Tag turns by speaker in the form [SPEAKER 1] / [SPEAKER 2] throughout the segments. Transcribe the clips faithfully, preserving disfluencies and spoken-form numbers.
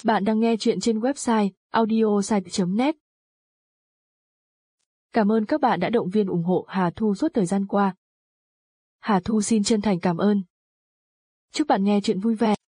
[SPEAKER 1] Bạn đang nghe chuyện trên website audiosite chấm net. Cảm ơn các bạn đã động viên ủng hộ Hà Thu suốt thời gian qua. Hà Thu xin chân thành cảm ơn. Chúc bạn nghe chuyện vui vẻ.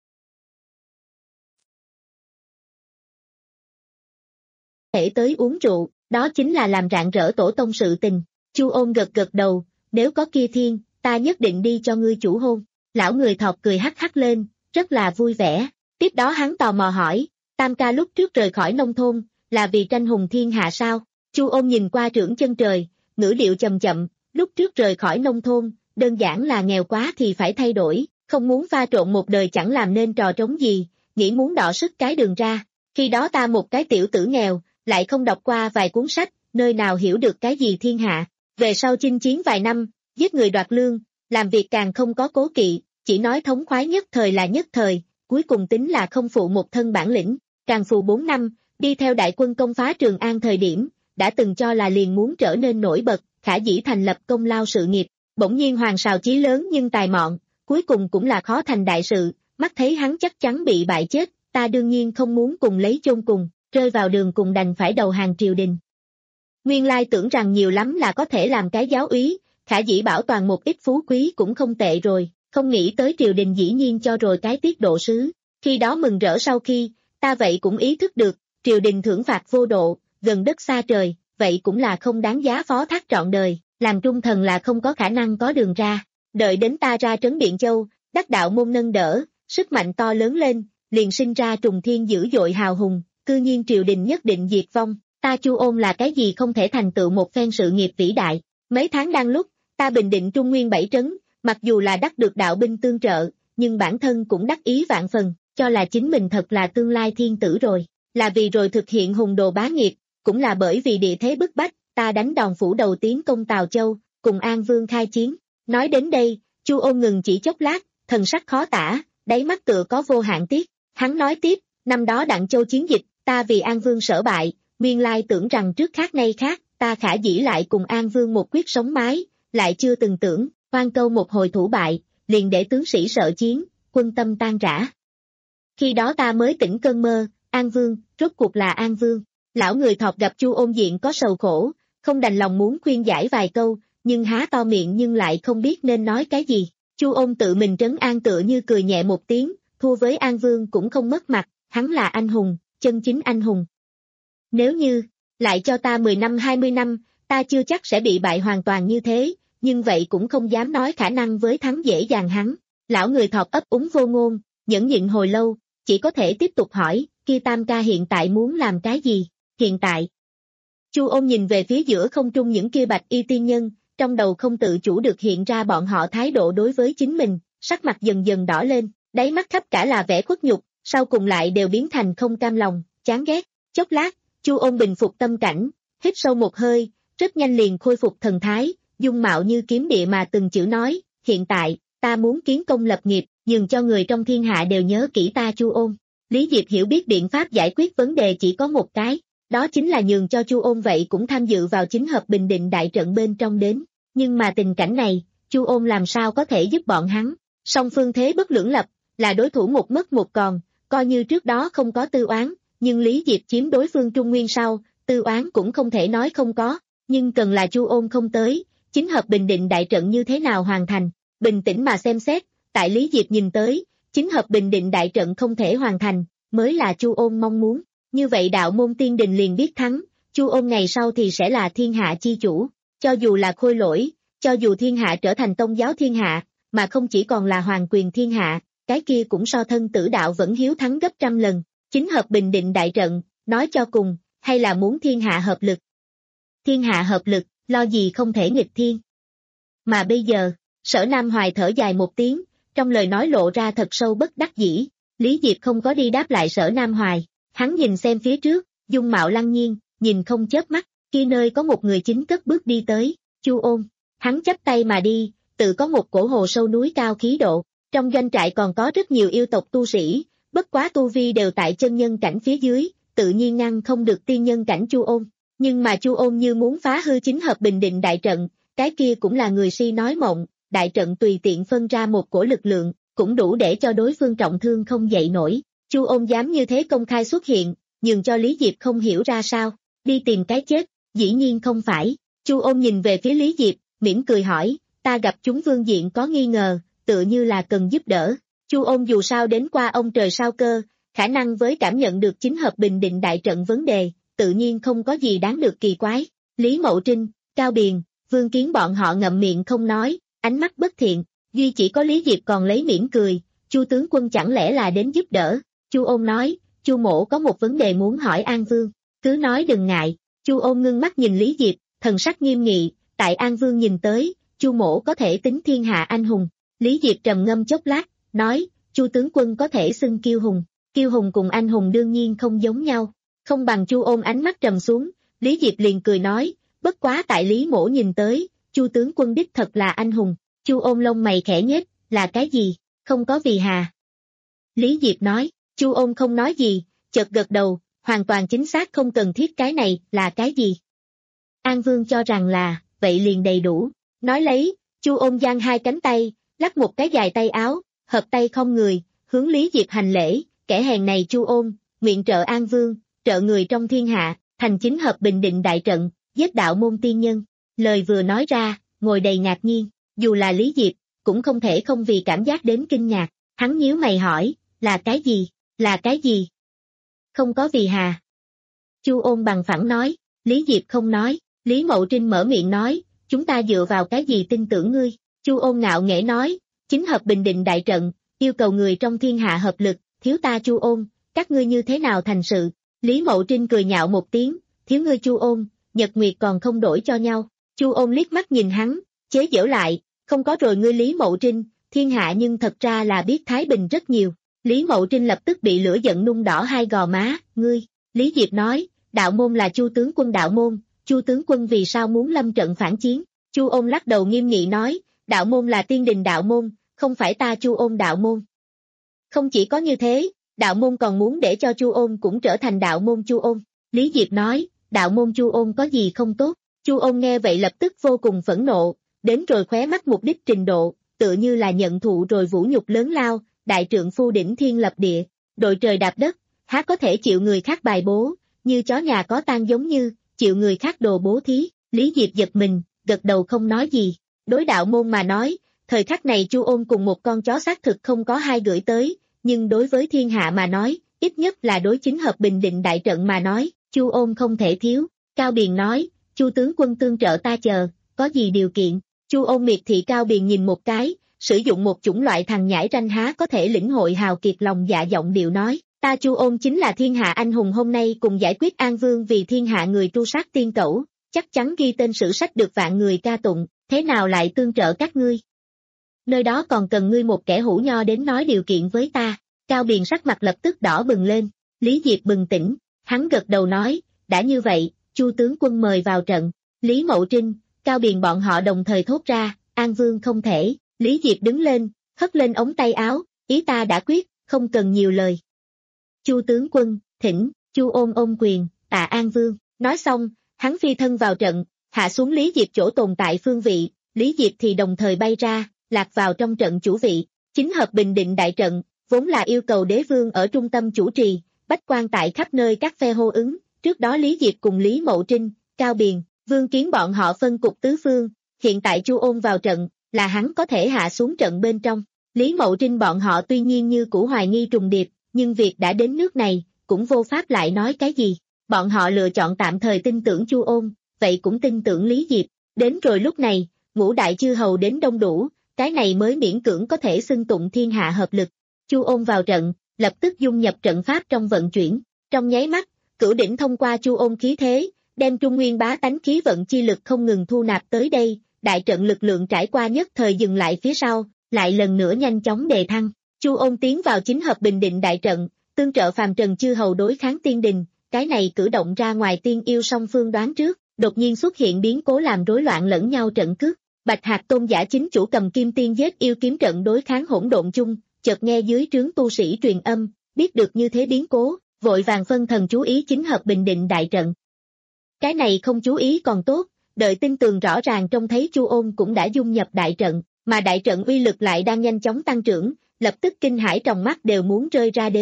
[SPEAKER 2] Thể tới uống rượu, đó chính là làm rạng rỡ tổ tông sự tình. Chu Ôn gật gật đầu, nếu có kia thiên, ta nhất định đi cho ngươi chủ hôn. Lão người thọt cười hắc hắc lên, rất là vui vẻ. Tiếp đó hắn tò mò hỏi, Tam ca lúc trước rời khỏi nông thôn, là vì tranh hùng thiên hạ sao? Chu Ôn nhìn qua trưởng chân trời, ngữ điệu chậm chậm, lúc trước rời khỏi nông thôn, đơn giản là nghèo quá thì phải thay đổi, không muốn pha trộn một đời chẳng làm nên trò trống gì, nghĩ muốn đọ sức cái đường ra. Khi đó ta một cái tiểu tử nghèo, lại không đọc qua vài cuốn sách, nơi nào hiểu được cái gì thiên hạ. Về sau chinh chiến vài năm, giết người đoạt lương, làm việc càng không có cố kỵ, chỉ nói thống khoái nhất thời là nhất thời, cuối cùng tính là không phụ một thân bản lĩnh. Càng phù bốn năm, đi theo đại quân công phá Trường An thời điểm, đã từng cho là liền muốn trở nên nổi bật, khả dĩ thành lập công lao sự nghiệp, bỗng nhiên hoàng sào chí lớn nhưng tài mọn, cuối cùng cũng là khó thành đại sự, mắt thấy hắn chắc chắn bị bại chết, ta đương nhiên không muốn cùng lấy chôn cùng, rơi vào đường cùng đành phải đầu hàng triều đình. Nguyên lai tưởng rằng nhiều lắm là có thể làm cái giáo úy, khả dĩ bảo toàn một ít phú quý cũng không tệ rồi, không nghĩ tới triều đình dĩ nhiên cho rồi cái tiết độ sứ. Khi đó mừng rỡ sau khi, ta vậy cũng ý thức được, triều đình thưởng phạt vô độ, gần đất xa trời, vậy cũng là không đáng giá phó thác trọn đời, làm trung thần là không có khả năng có đường ra. Đợi đến ta ra trấn Biện Châu, đắc đạo môn nâng đỡ, sức mạnh to lớn lên, liền sinh ra trùng thiên dữ dội hào hùng, cư nhiên triều đình nhất định diệt vong, ta Chu Ôn là cái gì không thể thành tựu một phen sự nghiệp vĩ đại. Mấy tháng đang lúc, ta bình định Trung Nguyên bảy trấn, mặc dù là đắc được đạo binh tương trợ, nhưng bản thân cũng đắc ý vạn phần, cho là chính mình thật là tương lai thiên tử rồi, là vì rồi thực hiện hùng đồ bá nghiệp, cũng là bởi vì địa thế bức bách, ta đánh đòn phủ đầu tiến công Tào Châu, cùng An Vương khai chiến. Nói đến đây, Chu Ôn ngừng chỉ chốc lát, thần sắc khó tả, đáy mắt tựa có vô hạn tiếc. Hắn nói tiếp, năm đó Đặng Châu chiến dịch, ta vì An Vương sở bại, nguyên lai tưởng rằng trước khác nay khác, ta khả dĩ lại cùng An Vương một quyết sống mái, lại chưa từng tưởng, Hoan Câu một hồi thủ bại, liền để tướng sĩ sợ chiến, quân tâm tan rã. Khi đó ta mới tỉnh cơn mơ, An Vương, rốt cuộc là An Vương. Lão người thọt gặp Chu Ôn diện có sầu khổ, không đành lòng muốn khuyên giải vài câu, nhưng há to miệng nhưng lại không biết nên nói cái gì. Chu Ôn tự mình trấn an tựa như cười nhẹ một tiếng, thua với An Vương cũng không mất mặt, hắn là anh hùng, chân chính anh hùng. Nếu như, lại cho ta mười năm hai mươi năm, ta chưa chắc sẽ bị bại hoàn toàn như thế, nhưng vậy cũng không dám nói khả năng với thắng dễ dàng hắn. Lão người thọt ấp úng vô ngôn, nhẫn nhịn hồi lâu, chỉ có thể tiếp tục hỏi, kia Tam ca hiện tại muốn làm cái gì? Hiện tại. Chu Ôn nhìn về phía giữa không trung những kia bạch y tiên nhân, trong đầu không tự chủ được hiện ra bọn họ thái độ đối với chính mình, sắc mặt dần dần đỏ lên, đáy mắt khắp cả là vẻ khuất nhục, sau cùng lại đều biến thành không cam lòng, chán ghét. Chốc lát, Chu Ôn bình phục tâm cảnh, hít sâu một hơi, rất nhanh liền khôi phục thần thái, dung mạo như kiếm địa mà từng chữ nói, hiện tại, ta muốn kiến công lập nghiệp, nhường cho người trong thiên hạ đều nhớ kỹ ta Chu Ôn. Lý Diệp hiểu biết biện pháp giải quyết vấn đề chỉ có một cái, đó chính là nhường cho Chu Ôn vậy cũng tham dự vào chính hợp bình định đại trận bên trong đến, nhưng mà tình cảnh này, Chu Ôn làm sao có thể giúp bọn hắn, song phương thế bất lưỡng lập, là đối thủ một mất một còn, coi như trước đó không có tư oán, nhưng Lý Diệp chiếm đối phương Trung Nguyên sau, tư oán cũng không thể nói không có, nhưng cần là Chu Ôn không tới, chính hợp bình định đại trận như thế nào hoàn thành, bình tĩnh mà xem xét, tại Lý Diệp nhìn tới, chính hợp bình định đại trận không thể hoàn thành, mới là Chu Ôn mong muốn, như vậy đạo môn tiên đình liền biết thắng, Chu Ôn ngày sau thì sẽ là thiên hạ chi chủ, cho dù là khôi lỗi, cho dù thiên hạ trở thành tông giáo thiên hạ, mà không chỉ còn là hoàng quyền thiên hạ, cái kia cũng so thân tử đạo vẫn hiếu thắng gấp trăm lần, chính hợp bình định đại trận, nói cho cùng, hay là muốn thiên hạ hợp lực. Thiên hạ hợp lực, lo gì không thể nghịch thiên. Mà bây giờ, Sở Nam Hoài thở dài một tiếng, trong lời nói lộ ra thật sâu bất đắc dĩ, Lý Diệp không có đi đáp lại Sở Nam Hoài, hắn nhìn xem phía trước, dung mạo lăng nhiên, nhìn không chớp mắt, kia nơi có một người chính cất bước đi tới, Chu Ôn, hắn chắp tay mà đi, tự có một cổ hồ sâu núi cao khí độ, trong doanh trại còn có rất nhiều yêu tộc tu sĩ, bất quá tu vi đều tại chân nhân cảnh phía dưới, tự nhiên ngăn không được tiên nhân cảnh Chu Ôn, nhưng mà Chu Ôn như muốn phá hư chính hợp bình định đại trận, cái kia cũng là người si nói mộng, đại trận tùy tiện phân ra một cổ lực lượng, cũng đủ để cho đối phương trọng thương không dậy nổi, Chu Ôn dám như thế công khai xuất hiện, nhường cho Lý Diệp không hiểu ra sao, đi tìm cái chết, dĩ nhiên không phải. Chu Ôn nhìn về phía Lý Diệp, mỉm cười hỏi, ta gặp chúng vương diện có nghi ngờ, tựa như là cần giúp đỡ. Chu Ôn dù sao đến qua ông trời sao cơ, khả năng với cảm nhận được chính hợp bình định đại trận vấn đề, tự nhiên không có gì đáng được kỳ quái. Lý Mậu Trinh, Cao Biền, Vương Kiến bọn họ ngậm miệng không nói, ánh mắt bất thiện, duy chỉ có Lý Diệp còn lấy mỉm cười, Chu tướng quân chẳng lẽ là đến giúp đỡ. Chu Ôn nói, Chu mỗ có một vấn đề muốn hỏi An Vương, cứ nói đừng ngại. Chu Ôn ngưng mắt nhìn Lý Diệp, thần sắc nghiêm nghị, tại An Vương nhìn tới, Chu mỗ có thể tính thiên hạ anh hùng. Lý Diệp trầm ngâm chốc lát, nói, Chu tướng quân có thể xưng kiêu hùng, kiêu hùng cùng anh hùng đương nhiên không giống nhau, không bằng. Chu Ôn ánh mắt trầm xuống, Lý Diệp liền cười nói, bất quá tại Lý mỗ nhìn tới, Chu tướng quân đích thật là anh hùng. Chu Ôn lông mày khẽ nhếch, là cái gì, không có vì hà. Lý Diệp nói, Chu Ôn không nói gì, chợt gật đầu, hoàn toàn chính xác không cần thiết cái này, là cái gì? An Vương cho rằng là, vậy liền đầy đủ. Nói lấy, Chu Ôn giang hai cánh tay, lắc một cái dài tay áo, hợp tay không người, hướng Lý Diệp hành lễ, kẻ hèn này Chu Ôn, nguyện trợ An Vương, trợ người trong thiên hạ, thành chính hợp bình định đại trận, giết đạo môn tiên nhân. Lời vừa nói ra, ngồi đầy ngạc nhiên, dù là Lý Diệp, cũng không thể không vì cảm giác đến kinh ngạc, hắn nhíu mày hỏi, là cái gì, là cái gì? Không có vì hà. Chu Ôn bằng phẳng nói, Lý Diệp không nói, Lý Mậu Trinh mở miệng nói, chúng ta dựa vào cái gì tin tưởng ngươi? Chu Ôn ngạo nghễ nói, chính hợp bình định đại trận, yêu cầu người trong thiên hạ hợp lực, thiếu ta Chu Ôn, các ngươi như thế nào thành sự? Lý Mậu Trinh cười nhạo một tiếng, thiếu ngươi Chu Ôn, nhật nguyệt còn không đổi cho nhau. Chu Ôn liếc mắt nhìn hắn, chế giễu lại, không có rồi ngươi Lý Mậu Trinh, thiên hạ nhưng thật ra là biết thái bình rất nhiều. Lý Mậu Trinh lập tức bị lửa giận nung đỏ hai gò má, ngươi. Lý Diệp nói, đạo môn là Chu tướng quân đạo môn, Chu tướng quân vì sao muốn lâm trận phản chiến? Chu Ôn lắc đầu nghiêm nghị nói, đạo môn là tiên đình đạo môn, không phải ta Chu Ôn đạo môn. Không chỉ có như thế, đạo môn còn muốn để cho Chu Ôn cũng trở thành đạo môn Chu Ôn. Lý Diệp nói, đạo môn Chu Ôn có gì không tốt? Chu Ôn nghe vậy lập tức vô cùng phẫn nộ, đến rồi khóe mắt mục đích trình độ, tựa như là nhận thụ rồi vũ nhục lớn lao, đại trượng phu đỉnh thiên lập địa, đội trời đạp đất, há có thể chịu người khác bài bố, như chó nhà có tang giống như, chịu người khác đồ bố thí. Lý Diệp giật mình, gật đầu không nói gì. Đối đạo môn mà nói, thời khắc này Chu Ôn cùng một con chó xác thực không có hai gửi tới, nhưng đối với thiên hạ mà nói, ít nhất là đối chính hợp bình định đại trận mà nói, Chu Ôn không thể thiếu. Cao Biền nói, Chu tướng quân tương trợ ta chờ, có gì điều kiện? Chu Ôn miệt thị Cao Biền nhìn một cái, sử dụng một chủng loại thằng nhãi ranh há có thể lĩnh hội hào kiệt lòng dạ giọng điệu nói, ta Chu Ôn chính là thiên hạ anh hùng, hôm nay cùng giải quyết An Vương vì thiên hạ người tru sát tiên cẩu, chắc chắn ghi tên sử sách được vạn người ca tụng, thế nào lại tương trợ các ngươi? Nơi đó còn cần ngươi một kẻ hủ nho đến nói điều kiện với ta. Cao Biền sắc mặt lập tức đỏ bừng lên, Lý Diệp bừng tỉnh, hắn gật đầu nói, đã như vậy, Chu tướng quân mời vào trận. Lý Mậu Trinh, Cao Biền bọn họ đồng thời thốt ra, An Vương không thể. Lý Diệp đứng lên, hất lên ống tay áo, ý ta đã quyết, không cần nhiều lời. Chu tướng quân, thỉnh. Chu Ôn ôm quyền, tạ An Vương. Nói xong, hắn phi thân vào trận, hạ xuống Lý Diệp chỗ tồn tại phương vị, Lý Diệp thì đồng thời bay ra, lạc vào trong trận chủ vị. Chính hợp bình định đại trận, vốn là yêu cầu đế vương ở trung tâm chủ trì, bách quan tại khắp nơi các phe hô ứng. Trước đó Lý Diệp cùng Lý Mậu Trinh, Cao Biền, Vương Kiến bọn họ phân cục tứ phương, hiện tại Chu Ôn vào trận, là hắn có thể hạ xuống trận bên trong. Lý Mậu Trinh bọn họ tuy nhiên như cũ hoài nghi trùng điệp, nhưng việc đã đến nước này, cũng vô pháp lại nói cái gì. Bọn họ lựa chọn tạm thời tin tưởng Chu Ôn, vậy cũng tin tưởng Lý Diệp. Đến rồi lúc này, ngũ đại chư hầu đến đông đủ, cái này mới miễn cưỡng có thể xưng tụng thiên hạ hợp lực. Chu Ôn vào trận, lập tức dung nhập trận pháp trong vận chuyển. Trong nháy mắt, Cửu Đỉnh thông qua Chu Ôn khí thế, đem trung nguyên bá tánh khí vận chi lực không ngừng thu nạp tới đây, đại trận lực lượng trải qua nhất thời dừng lại phía sau, lại lần nữa nhanh chóng đề thăng. Chu Ôn tiến vào chính hợp bình định đại trận, tương trợ phàm trần chư hầu đối kháng tiên đình, cái này cử động ra ngoài tiên yêu song phương đoán trước, đột nhiên xuất hiện biến cố làm rối loạn lẫn nhau trận cước. Bạch Hạc Tôn giả chính chủ cầm kim tiên giết yêu kiếm trận đối kháng hỗn độn chung, chợt nghe dưới trướng tu sĩ truyền âm, biết được như thế biến cố, vội vàng phân thần chú ý chính hợp bình định đại trận. Cái này không chú ý còn tốt, đợi tin tường rõ ràng trông thấy Chu Ôn cũng đã dung nhập đại trận, mà đại trận uy lực lại đang nhanh chóng tăng trưởng, lập tức kinh hãi trong mắt đều muốn rơi ra đến.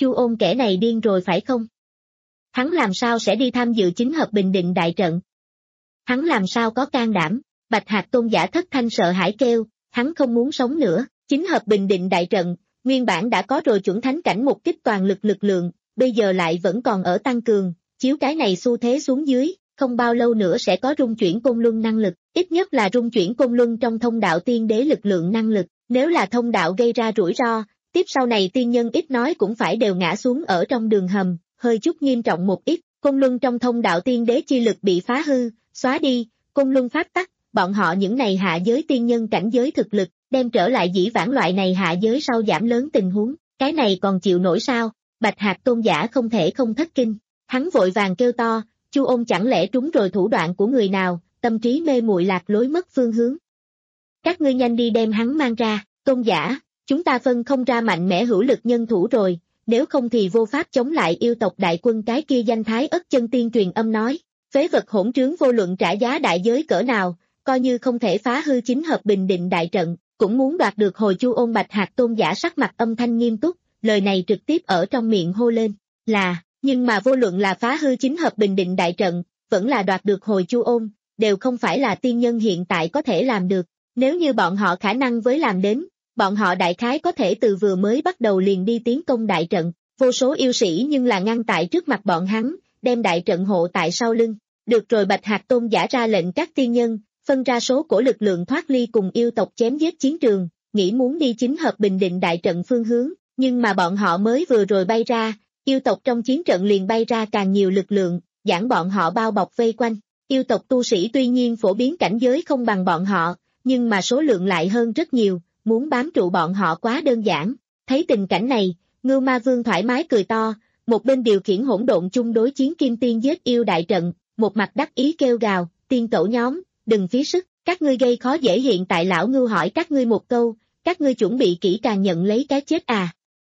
[SPEAKER 2] Chu Ôn kẻ này điên rồi phải không? Hắn làm sao sẽ đi tham dự chính hợp bình định đại trận? Hắn làm sao có can đảm? Bạch Hạc Tôn giả thất thanh sợ hãi kêu, hắn không muốn sống nữa. Chính hợp bình định đại trận, nguyên bản đã có rồi chuẩn thánh cảnh một kích toàn lực lực lượng, bây giờ lại vẫn còn ở tăng cường, chiếu cái này xu thế xuống dưới, không bao lâu nữa sẽ có rung chuyển côn luân năng lực, ít nhất là rung chuyển côn luân trong thông đạo tiên đế lực lượng năng lực, nếu là thông đạo gây ra rủi ro, tiếp sau này tiên nhân ít nói cũng phải đều ngã xuống ở trong đường hầm, hơi chút nghiêm trọng một ít, côn luân trong thông đạo tiên đế chi lực bị phá hư, xóa đi, côn luân pháp tắc, bọn họ những này hạ giới tiên nhân cảnh giới thực lực, đem trở lại dĩ vãng loại này hạ giới sau giảm lớn tình huống, cái này còn chịu nổi sao? Bạch Hạc Tôn giả không thể không thất kinh, hắn vội vàng kêu to, Chu Ôn chẳng lẽ trúng rồi thủ đoạn của người nào, tâm trí mê muội lạc lối mất phương hướng. Các ngươi nhanh đi đem hắn mang ra, Tôn giả, chúng ta phân không ra mạnh mẽ hữu lực nhân thủ rồi, nếu không thì vô pháp chống lại yêu tộc đại quân. Cái kia danh thái ất chân tiên truyền âm nói, phế vật hỗn trướng vô luận trả giá đại giới cỡ nào, coi như không thể phá hư chính hợp bình định đại trận, cũng muốn đoạt được hồi Chu Ôn. Bạch Hạc Tôn giả sắc mặt âm thanh nghiêm túc, lời này trực tiếp ở trong miệng hô lên, là, nhưng mà vô luận là phá hư chính hợp bình định đại trận, vẫn là đoạt được hồi Chu Ôn, đều không phải là tiên nhân hiện tại có thể làm được, nếu như bọn họ khả năng với làm đến, bọn họ đại khái có thể từ vừa mới bắt đầu liền đi tiến công đại trận, vô số yêu sĩ nhưng là ngăn tại trước mặt bọn hắn, đem đại trận hộ tại sau lưng, được rồi. Bạch Hạc Tôn giả ra lệnh các tiên nhân, phân ra số cổ lực lượng thoát ly cùng yêu tộc chém giết chiến trường, nghĩ muốn đi chính hợp bình định đại trận phương hướng, nhưng mà bọn họ mới vừa rồi bay ra, yêu tộc trong chiến trận liền bay ra càng nhiều lực lượng, giảng bọn họ bao bọc vây quanh. Yêu tộc tu sĩ tuy nhiên phổ biến cảnh giới không bằng bọn họ, nhưng mà số lượng lại hơn rất nhiều, muốn bám trụ bọn họ quá đơn giản. Thấy tình cảnh này, Ngưu Ma Vương thoải mái cười to, một bên điều khiển hỗn độn chung đối chiến kim tiên giết yêu đại trận, một mặt đắc ý kêu gào, tiên tổ nhóm, đừng phí sức, các ngươi gây khó dễ. Hiện tại lão Ngưu hỏi các ngươi một câu, các ngươi chuẩn bị kỹ càng nhận lấy cái chết à?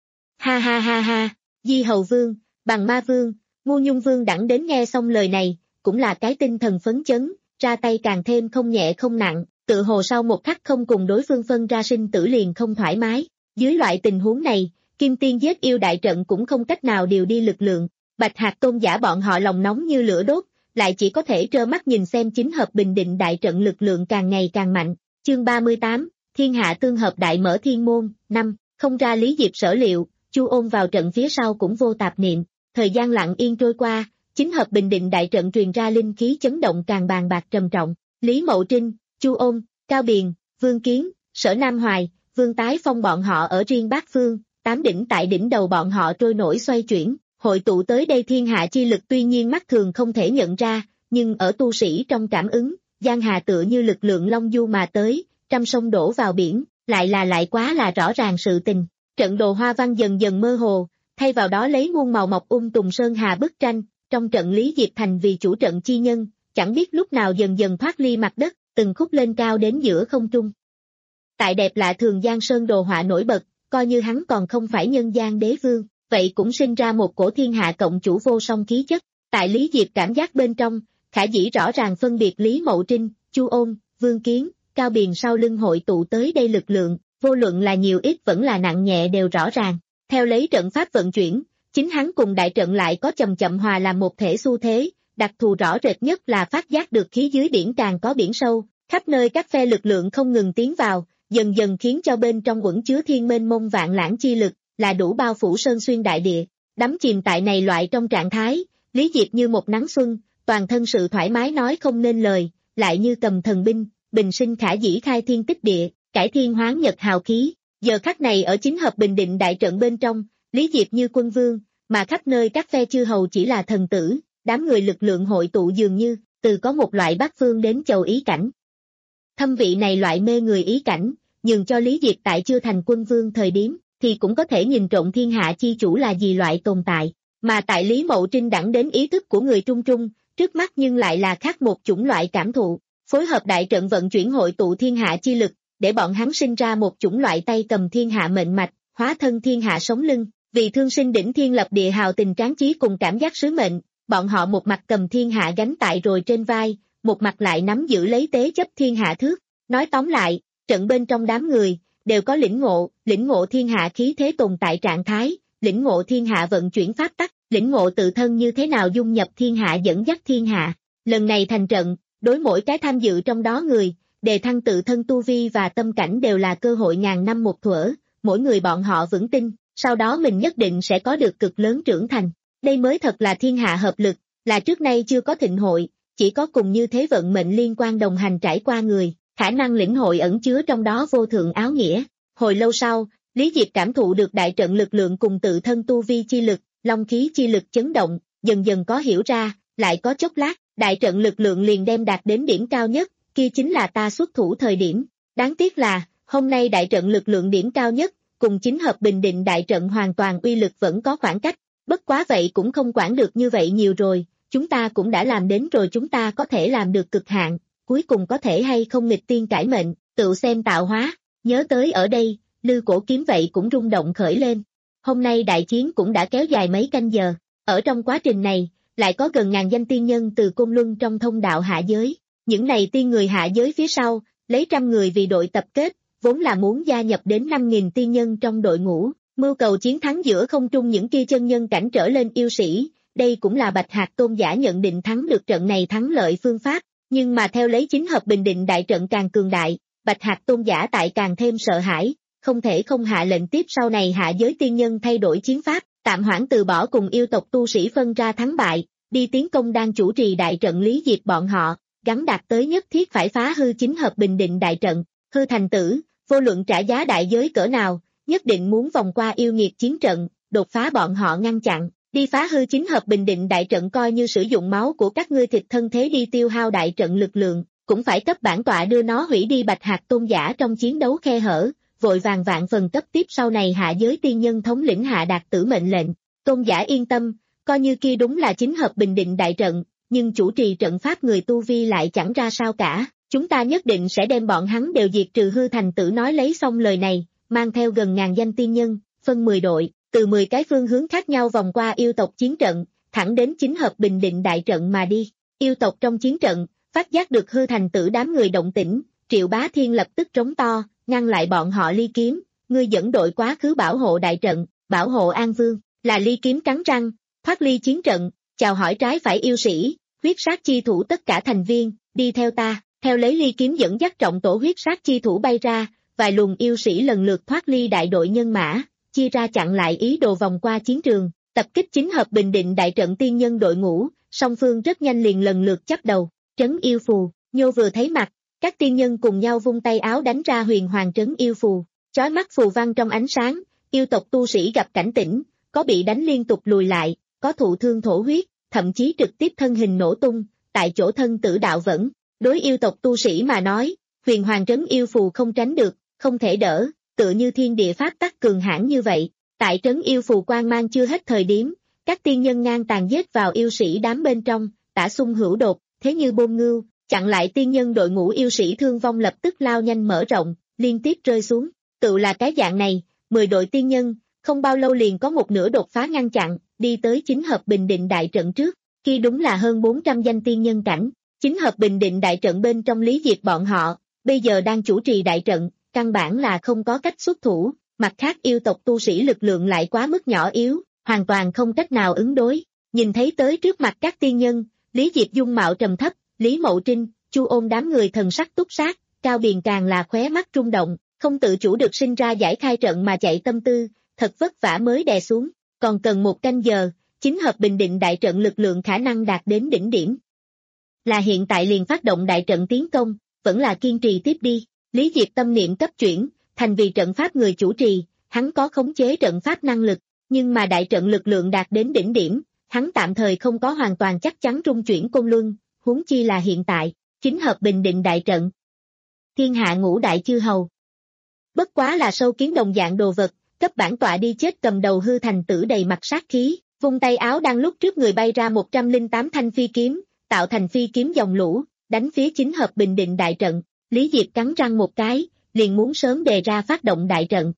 [SPEAKER 2] Ha ha ha ha, Di Hầu Vương, Bằng Ma Vương, Ngu Nhung Vương đẳng đến nghe xong lời này, cũng là cái tinh thần phấn chấn, ra tay càng thêm không nhẹ không nặng, tự hồ sau một khắc không cùng đối phương phân ra sinh tử liền không thoải mái. Dưới loại tình huống này, Kim Tiên giết yêu đại trận cũng không cách nào điều đi lực lượng, Bạch Hạc Tôn giả bọn họ lòng nóng như lửa đốt, lại chỉ có thể trơ mắt nhìn xem chính hợp bình định đại trận lực lượng càng ngày càng mạnh. Chương ba mươi tám, Thiên Hạ Tương Hợp Đại Mở Thiên Môn. Năm, không ra Lý Diệp sở liệu, Chu Ôn vào trận phía sau cũng vô tạp niệm, thời gian lặng yên trôi qua, chính hợp bình định đại trận truyền ra linh khí chấn động càng bàn bạc trầm trọng. Lý Mậu Trinh, Chu Ôn, Cao Biền, Vương Kiến, Sở Nam Hoài, Vương Tái Phong bọn họ ở riêng bát phương, tám đỉnh tại đỉnh đầu bọn họ trôi nổi xoay chuyển, hội tụ tới đây thiên hạ chi lực tuy nhiên mắt thường không thể nhận ra, nhưng ở tu sĩ trong cảm ứng, giang hà tựa như lực lượng long du mà tới, trăm sông đổ vào biển, lại là lại quá là rõ ràng sự tình. Trận đồ hoa văn dần dần mơ hồ, thay vào đó lấy muôn màu mọc um tùm sơn hà bức tranh, trong trận Lý Diệp thành vì chủ trận chi nhân, chẳng biết lúc nào dần dần thoát ly mặt đất, từng khúc lên cao đến giữa không trung. Tại đẹp lạ thường Giang Sơn đồ họa nổi bật, coi như hắn còn không phải nhân gian đế vương, vậy cũng sinh ra một cổ thiên hạ cộng chủ vô song khí chất. Tại Lý Diệp cảm giác bên trong, khả dĩ rõ ràng phân biệt Lý Mậu Trinh, Chu Ôn, Vương Kiến, Cao Biền sau lưng hội tụ tới đây lực lượng, vô luận là nhiều ít vẫn là nặng nhẹ đều rõ ràng. Theo lấy trận pháp vận chuyển, chính hắn cùng đại trận lại có chậm chậm hòa làm một thể xu thế, đặc thù rõ rệt nhất là phát giác được khí dưới biển càng có biển sâu, khắp nơi các phe lực lượng không ngừng tiến vào, dần dần khiến cho bên trong uẩn chứa thiên mênh mông vạn lãng chi lực, là đủ bao phủ sơn xuyên đại địa. Đắm chìm tại này loại trong trạng thái, Lý Diệp như một nắng xuân, toàn thân sự thoải mái nói không nên lời, lại như cầm thần binh, bình sinh khả dĩ khai thiên tích địa, cải thiên hoán nhật hào khí. Giờ khắc này ở chính hợp bình định đại trận bên trong, Lý Diệp như quân vương, mà khắp nơi các phe chư hầu chỉ là thần tử, đám người lực lượng hội tụ dường như, từ có một loại bát phương đến chầu ý cảnh. Thâm vị này loại mê người ý cảnh, nhường cho Lý Diệp tại chưa thành quân vương thời điểm, thì cũng có thể nhìn trộn thiên hạ chi chủ là gì loại tồn tại, mà tại Lý Mậu Trinh đẳng đến ý thức của người trung trung, trước mắt nhưng lại là khác một chủng loại cảm thụ, phối hợp đại trận vận chuyển hội tụ thiên hạ chi lực, để bọn hắn sinh ra một chủng loại tay cầm thiên hạ mệnh mạch, hóa thân thiên hạ sống lưng, vì thương sinh đỉnh thiên lập địa hào tình tráng chí cùng cảm giác sứ mệnh, bọn họ một mặt cầm thiên hạ gánh tại rồi trên vai, một mặt lại nắm giữ lấy tế chấp thiên hạ thước. Nói tóm lại, trận bên trong đám người, đều có lĩnh ngộ, lĩnh ngộ thiên hạ khí thế tồn tại trạng thái, lĩnh ngộ thiên hạ vận chuyển pháp tắc, lĩnh ngộ tự thân như thế nào dung nhập thiên hạ dẫn dắt thiên hạ. Lần này thành trận, đối mỗi cái tham dự trong đó người, đề thăng tự thân tu vi và tâm cảnh đều là cơ hội ngàn năm một thuở, mỗi người bọn họ vững tin, sau đó mình nhất định sẽ có được cực lớn trưởng thành. Đây mới thật là thiên hạ hợp lực, là trước nay chưa có thịnh hội, chỉ có cùng như thế vận mệnh liên quan đồng hành trải qua người, khả năng lĩnh hội ẩn chứa trong đó vô thượng áo nghĩa. Hồi lâu sau, Lý Diệp cảm thụ được đại trận lực lượng cùng tự thân tu vi chi lực, long khí chi lực chấn động, dần dần có hiểu ra, lại có chốc lát, đại trận lực lượng liền đem đạt đến điểm cao nhất, kia chính là ta xuất thủ thời điểm. Đáng tiếc là, hôm nay đại trận lực lượng điểm cao nhất, cùng chính hợp bình định đại trận hoàn toàn uy lực vẫn có khoảng cách, bất quá vậy cũng không quản được như vậy nhiều rồi, chúng ta cũng đã làm đến rồi, chúng ta có thể làm được cực hạn, cuối cùng có thể hay không nghịch tiên cải mệnh, tự xem tạo hóa. Nhớ tới ở đây, Lư Cổ Kiếm vậy cũng rung động khởi lên. Hôm nay đại chiến cũng đã kéo dài mấy canh giờ, ở trong quá trình này, lại có gần ngàn danh tiên nhân từ Côn Luân trong thông đạo hạ giới. Những này tiên người hạ giới phía sau, lấy trăm người vì đội tập kết, vốn là muốn gia nhập đến năm nghìn tiên nhân trong đội ngũ, mưu cầu chiến thắng giữa không trung những kia chân nhân cảnh trở lên yêu sĩ. Đây cũng là Bạch Hạc Tôn giả nhận định thắng được trận này thắng lợi phương pháp, nhưng mà theo lấy chính hợp bình định đại trận càng cường đại, Bạch Hạc Tôn giả tại càng thêm sợ hãi, không thể không hạ lệnh tiếp sau này hạ giới tiên nhân thay đổi chiến pháp, tạm hoãn từ bỏ cùng yêu tộc tu sĩ phân ra thắng bại, đi tiến công đang chủ trì đại trận Lý Diệp bọn họ, gắn đạt tới nhất thiết phải phá hư chính hợp bình định đại trận. Hư thành tử, vô luận trả giá đại giới cỡ nào, nhất định muốn vòng qua yêu nghiệt chiến trận, đột phá bọn họ ngăn chặn, đi phá hư chính hợp bình định đại trận, coi như sử dụng máu của các ngươi thịt thân thế đi tiêu hao đại trận lực lượng, cũng phải cấp bản tọa đưa nó hủy đi. Bạch Hạc Tôn giả trong chiến đấu khe hở, vội vàng vạn phần cấp tiếp sau này hạ giới tiên nhân thống lĩnh hạ đạt tử mệnh lệnh. Tôn giả yên tâm, coi như kia đúng là chính hợp bình định đại trận, nhưng chủ trì trận pháp người tu vi lại chẳng ra sao cả, chúng ta nhất định sẽ đem bọn hắn đều diệt trừ. Hư thành tử nói lấy xong lời này, mang theo gần ngàn danh tiên nhân, phân mười đội, từ mười cái phương hướng khác nhau vòng qua yêu tộc chiến trận, thẳng đến chính hợp bình định đại trận mà đi. Yêu tộc trong chiến trận, phát giác được hư thành tử đám người động tĩnh, Triệu Bá Thiên lập tức trống to, ngăn lại bọn họ. Ly Kiếm, ngươi dẫn đội quá khứ bảo hộ đại trận, bảo hộ An Vương. Là Ly Kiếm cắn răng, thoát ly chiến trận, chào hỏi trái phải yêu sĩ, huyết sát chi thủ tất cả thành viên, đi theo ta. Theo lấy Ly Kiếm dẫn dắt trọng tổ huyết sát chi thủ bay ra, vài luồng yêu sĩ lần lượt thoát ly đại đội nhân mã, chia ra chặn lại ý đồ vòng qua chiến trường, tập kích chính hợp bình định đại trận tiên nhân đội ngũ. Song phương rất nhanh liền lần lượt chắp đầu, trấn yêu phù. Nhô vừa thấy mặt, các tiên nhân cùng nhau vung tay áo đánh ra huyền hoàng trấn yêu phù, chói mắt phù văn trong ánh sáng. Yêu tộc tu sĩ gặp cảnh tỉnh, có bị đánh liên tục lùi lại, có thụ thương thổ huyết, thậm chí trực tiếp thân hình nổ tung, tại chỗ thân tử đạo vẫn. Đối yêu tộc tu sĩ mà nói, huyền hoàng trấn yêu phù không tránh được, không thể đỡ, tựa như thiên địa pháp tắc cường hãn như vậy. Tại trấn yêu phù quang mang chưa hết thời điểm, các tiên nhân ngang tàn giết vào yêu sĩ đám bên trong, tả xung hữu đột, thế như bôn ngưu, chặn lại tiên nhân đội ngũ yêu sĩ thương vong lập tức lao nhanh mở rộng, liên tiếp rơi xuống. Tự là cái dạng này, mười đội tiên nhân, không bao lâu liền có một nửa đột phá ngăn chặn, đi tới chính hợp bình định đại trận trước, khi đúng là hơn bốn trăm danh tiên nhân cảnh. Chính hợp bình định đại trận bên trong Lý Diệp bọn họ, bây giờ đang chủ trì đại trận, căn bản là không có cách xuất thủ, mặt khác yêu tộc tu sĩ lực lượng lại quá mức nhỏ yếu, hoàn toàn không cách nào ứng đối. Nhìn thấy tới trước mặt các tiên nhân, Lý Diệp dung mạo trầm thấp, Lý Mậu Trinh, Chu Ôn đám người thần sắc túc sát, Cao Biền càng là khóe mắt rung động, không tự chủ được sinh ra giải khai trận mà chạy tâm tư, thật vất vả mới đè xuống, còn cần một canh giờ, chính hợp bình định đại trận lực lượng khả năng đạt đến đỉnh điểm. Là hiện tại liền phát động đại trận tiến công, vẫn là kiên trì tiếp đi. Lý Diệp tâm niệm cấp chuyển, thành vì trận pháp người chủ trì, hắn có khống chế trận pháp năng lực, nhưng mà đại trận lực lượng đạt đến đỉnh điểm, hắn tạm thời không có hoàn toàn chắc chắn trung chuyển Côn Luân, huống chi là hiện tại, chính hợp bình định đại trận. Thiên hạ ngũ đại chư hầu. Bất quá là sâu kiến đồng dạng đồ vật, cấp bản tọa đi chết. Cầm đầu hư thành tử đầy mặt sát khí, vung tay áo đang lúc trước người bay ra một trăm lẻ tám thanh phi kiếm, tạo thành phi kiếm dòng lũ, đánh phía chính hợp bình định đại trận. Lý Diệp cắn răng một cái, liền muốn sớm đề ra phát động đại trận.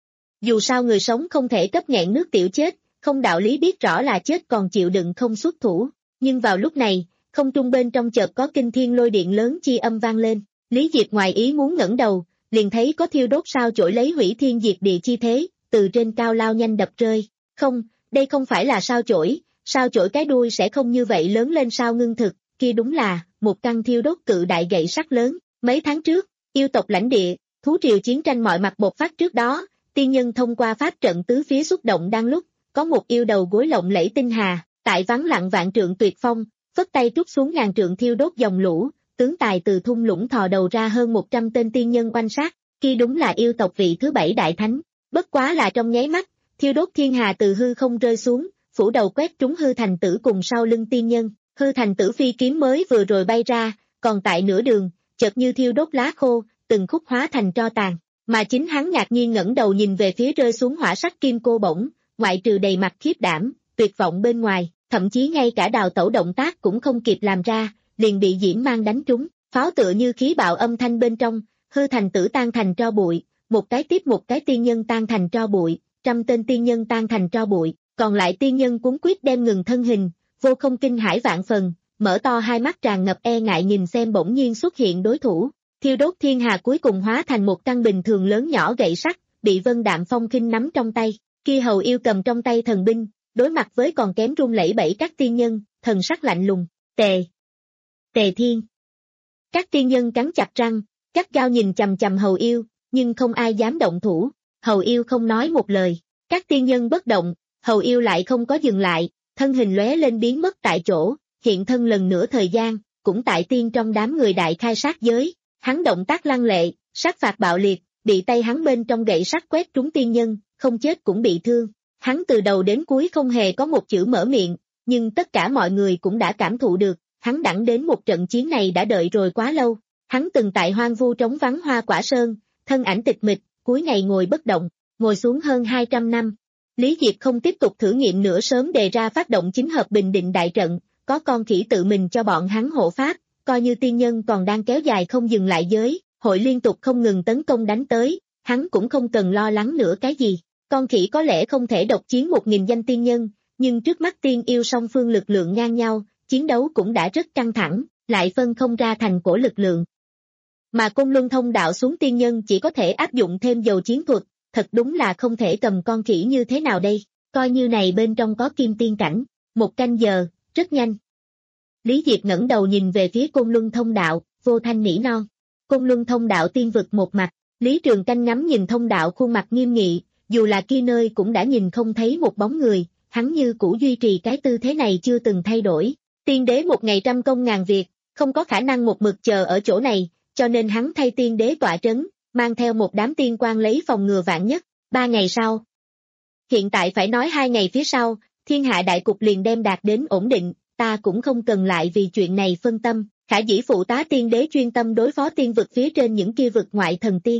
[SPEAKER 2] Dù sao người sống không thể cấp nghẹn nước tiểu chết, không đạo lý biết rõ là chết còn chịu đựng không xuất thủ. Nhưng vào lúc này, không trung bên trong chợt có kinh thiên lôi điện lớn chi âm vang lên. Lý Diệp ngoài ý muốn ngẩng đầu, liền thấy có thiêu đốt sao chổi lấy hủy thiên diệt địa chi thế, từ trên cao lao nhanh đập rơi. Không, đây không phải là sao chổi, sao chổi cái đuôi sẽ không như vậy lớn lên sao ngưng thực, kia đúng là một căn thiêu đốt cự đại gậy sắt lớn. Mấy tháng trước, yêu tộc lãnh địa, thú triều chiến tranh mọi mặt bộc phát trước đó, tiên nhân thông qua pháp trận tứ phía xuất động đang lúc, có một yêu đầu gối lộng lẫy tinh hà, tại vắng lặng vạn trượng tuyệt phong, phất tay trút xuống ngàn trượng thiêu đốt dòng lũ, tướng tài từ thung lũng thò đầu ra hơn một trăm tên tiên nhân quanh sát, kia đúng là yêu tộc vị thứ bảy đại thánh, bất quá là trong nháy mắt, thiêu đốt thiên hà từ hư không rơi xuống, phủ đầu quét trúng hư thành tử cùng sau lưng tiên nhân, hư thành tử phi kiếm mới vừa rồi bay ra, còn tại nửa đường, chợt như thiêu đốt lá khô, từng khúc hóa thành tro tàn, mà chính hắn ngạc nhiên ngẩng đầu nhìn về phía rơi xuống hỏa sắc kim cô bổng, ngoại trừ đầy mặt khiếp đảm, tuyệt vọng bên ngoài, thậm chí ngay cả đào tẩu động tác cũng không kịp làm ra, liền bị Diễm Mang đánh trúng, pháo tựa như khí bạo âm thanh bên trong, hư thành tử tan thành tro bụi, một cái tiếp một cái tiên nhân tan thành tro bụi, trăm tên tiên nhân tan thành tro bụi, còn lại tiên nhân cuống quýt đem ngừng thân hình, vô không kinh hãi vạn phần, mở to hai mắt tràn ngập e ngại nhìn xem bỗng nhiên xuất hiện đối thủ, thiêu đốt thiên hà cuối cùng hóa thành một căn bình thường lớn nhỏ gậy sắt, bị Vân Đạm Phong khinh nắm trong tay, kia hầu yêu cầm trong tay thần binh, đối mặt với còn kém run lẩy bẩy các tiên nhân, thần sắc lạnh lùng, tề, tề thiên. Các tiên nhân cắn chặt răng, gắt gao nhìn chằm chằm hầu yêu, nhưng không ai dám động thủ, hầu yêu không nói một lời, các tiên nhân bất động, hầu yêu lại không có dừng lại, thân hình lóe lên biến mất tại chỗ, hiện thân lần nữa thời gian, cũng tại tiên trong đám người đại khai sát giới, hắn động tác lăng lệ, sát phạt bạo liệt, bị tay hắn bên trong gậy sắt quét trúng tiên nhân, không chết cũng bị thương, hắn từ đầu đến cuối không hề có một chữ mở miệng, nhưng tất cả mọi người cũng đã cảm thụ được, hắn đẳng đến một trận chiến này đã đợi rồi quá lâu, hắn từng tại hoang vu trống vắng Hoa Quả Sơn, thân ảnh tịch mịch, cuối ngày ngồi bất động, ngồi xuống hơn hai trăm năm. Lý Diệp không tiếp tục thử nghiệm nữa sớm đề ra phát động chính hợp bình định đại trận, có con khỉ tự mình cho bọn hắn hộ pháp, coi như tiên nhân còn đang kéo dài không dừng lại giới, hội liên tục không ngừng tấn công đánh tới, hắn cũng không cần lo lắng nữa cái gì. Con khỉ có lẽ không thể độc chiến một nghìn danh tiên nhân, nhưng trước mắt tiên yêu song phương lực lượng ngang nhau, chiến đấu cũng đã rất căng thẳng, lại phân không ra thành cổ lực lượng. Mà Côn Luân Thông đạo xuống tiên nhân chỉ có thể áp dụng thêm dầu chiến thuật, thật đúng là không thể cầm con khỉ như thế nào đây, coi như này bên trong có kim tiên cảnh, một canh giờ, rất nhanh. Lý Diệp ngẩng đầu nhìn về phía Côn Luân Thông đạo, vô thanh nỉ non. Côn Luân Thông đạo tiên vực một mặt, Lý Trường Canh ngắm nhìn thông đạo khuôn mặt nghiêm nghị, dù là kia nơi cũng đã nhìn không thấy một bóng người, hắn như cũ duy trì cái tư thế này chưa từng thay đổi. Tiên đế một ngày trăm công ngàn việc, không có khả năng một mực chờ ở chỗ này, cho nên hắn thay tiên đế tọa trấn, mang theo một đám tiên quan lấy phòng ngừa vạn nhất, ba ngày sau. Hiện tại phải nói hai ngày phía sau, thiên hạ đại cục liền đem đạt đến ổn định, ta cũng không cần lại vì chuyện này phân tâm, khả dĩ phụ tá tiên đế chuyên tâm đối phó tiên vực phía trên những kia vực ngoại thần tiên.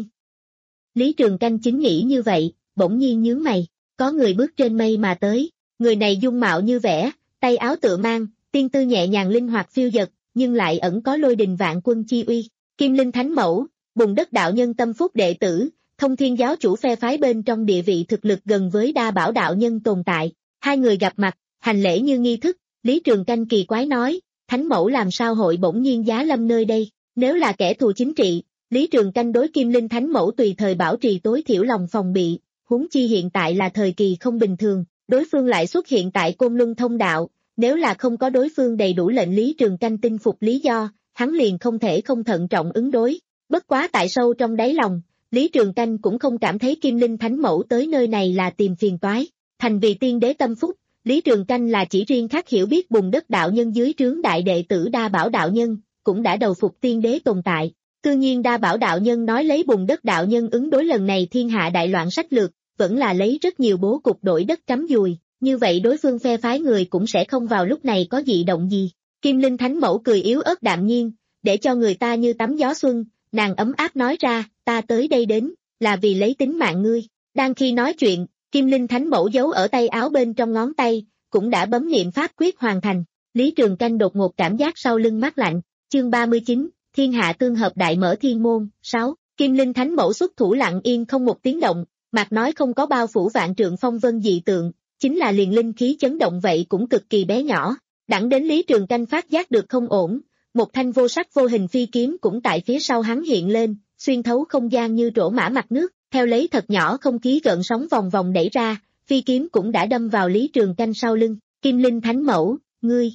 [SPEAKER 2] Lý Trường Canh chính nghĩ như vậy, bỗng nhiên nhướng mày, có người bước trên mây mà tới, người này dung mạo như vẽ, tay áo tựa mang, tiên tư nhẹ nhàng linh hoạt phiêu dật, nhưng lại ẩn có lôi đình vạn quân chi uy, Kim Linh Thánh Mẫu, Bùn Đất đạo nhân tâm phúc đệ tử, Thông Thiên giáo chủ phe phái bên trong địa vị thực lực gần với Đa Bảo đạo nhân tồn tại, hai người gặp mặt, hành lễ như nghi thức, Lý Trường Canh kỳ quái nói, Thánh Mẫu làm sao hội bỗng nhiên giá lâm nơi đây, nếu là kẻ thù chính trị, Lý Trường Canh đối Kim Linh Thánh Mẫu tùy thời bảo trì tối thiểu lòng phòng bị, huống chi hiện tại là thời kỳ không bình thường, đối phương lại xuất hiện tại Côn Luân Thông đạo, nếu là không có đối phương đầy đủ lệnh Lý Trường Canh tin phục lý do, hắn liền không thể không thận trọng ứng đối. Bất quá tại sâu trong đáy lòng, Lý Trường Canh cũng không cảm thấy Kim Linh Thánh Mẫu tới nơi này là tìm phiền toái. Thành vì tiên đế tâm phúc, Lý Trường Canh là chỉ riêng khác hiểu biết Bùn Đất đạo nhân dưới trướng đại đệ tử Đa Bảo đạo nhân, cũng đã đầu phục tiên đế tồn tại. Tự nhiên Đa Bảo đạo nhân nói lấy Bùn Đất đạo nhân ứng đối lần này thiên hạ đại loạn sách lược, vẫn là lấy rất nhiều bố cục đổi đất cắm dùi, như vậy đối phương phe phái người cũng sẽ không vào lúc này có dị động gì. Kim Linh Thánh Mẫu cười yếu ớt đạm nhiên, để cho người ta như tắm gió xuân, nàng ấm áp nói ra, ta tới đây đến, là vì lấy tính mạng ngươi. Đang khi nói chuyện, Kim Linh Thánh Mẫu giấu ở tay áo bên trong ngón tay, cũng đã bấm niệm pháp quyết hoàn thành. Lý Trường Canh đột ngột cảm giác sau lưng mát lạnh, chương ba mươi chín, thiên hạ tương hợp đại mở thiên môn, sáu, Kim Linh Thánh Mẫu xuất thủ lặng yên không một tiếng động, mạc nói không có bao phủ vạn trượng phong vân dị tượng, chính là liền linh khí chấn động vậy cũng cực kỳ bé nhỏ. Đẳng đến Lý Trường Canh phát giác được không ổn, một thanh vô sắc vô hình phi kiếm cũng tại phía sau hắn hiện lên, xuyên thấu không gian như trổ mã mặt nước, theo lấy thật nhỏ không khí gợn sóng vòng vòng đẩy ra, phi kiếm cũng đã đâm vào Lý Trường Canh sau lưng. Kim Linh Thánh Mẫu, ngươi.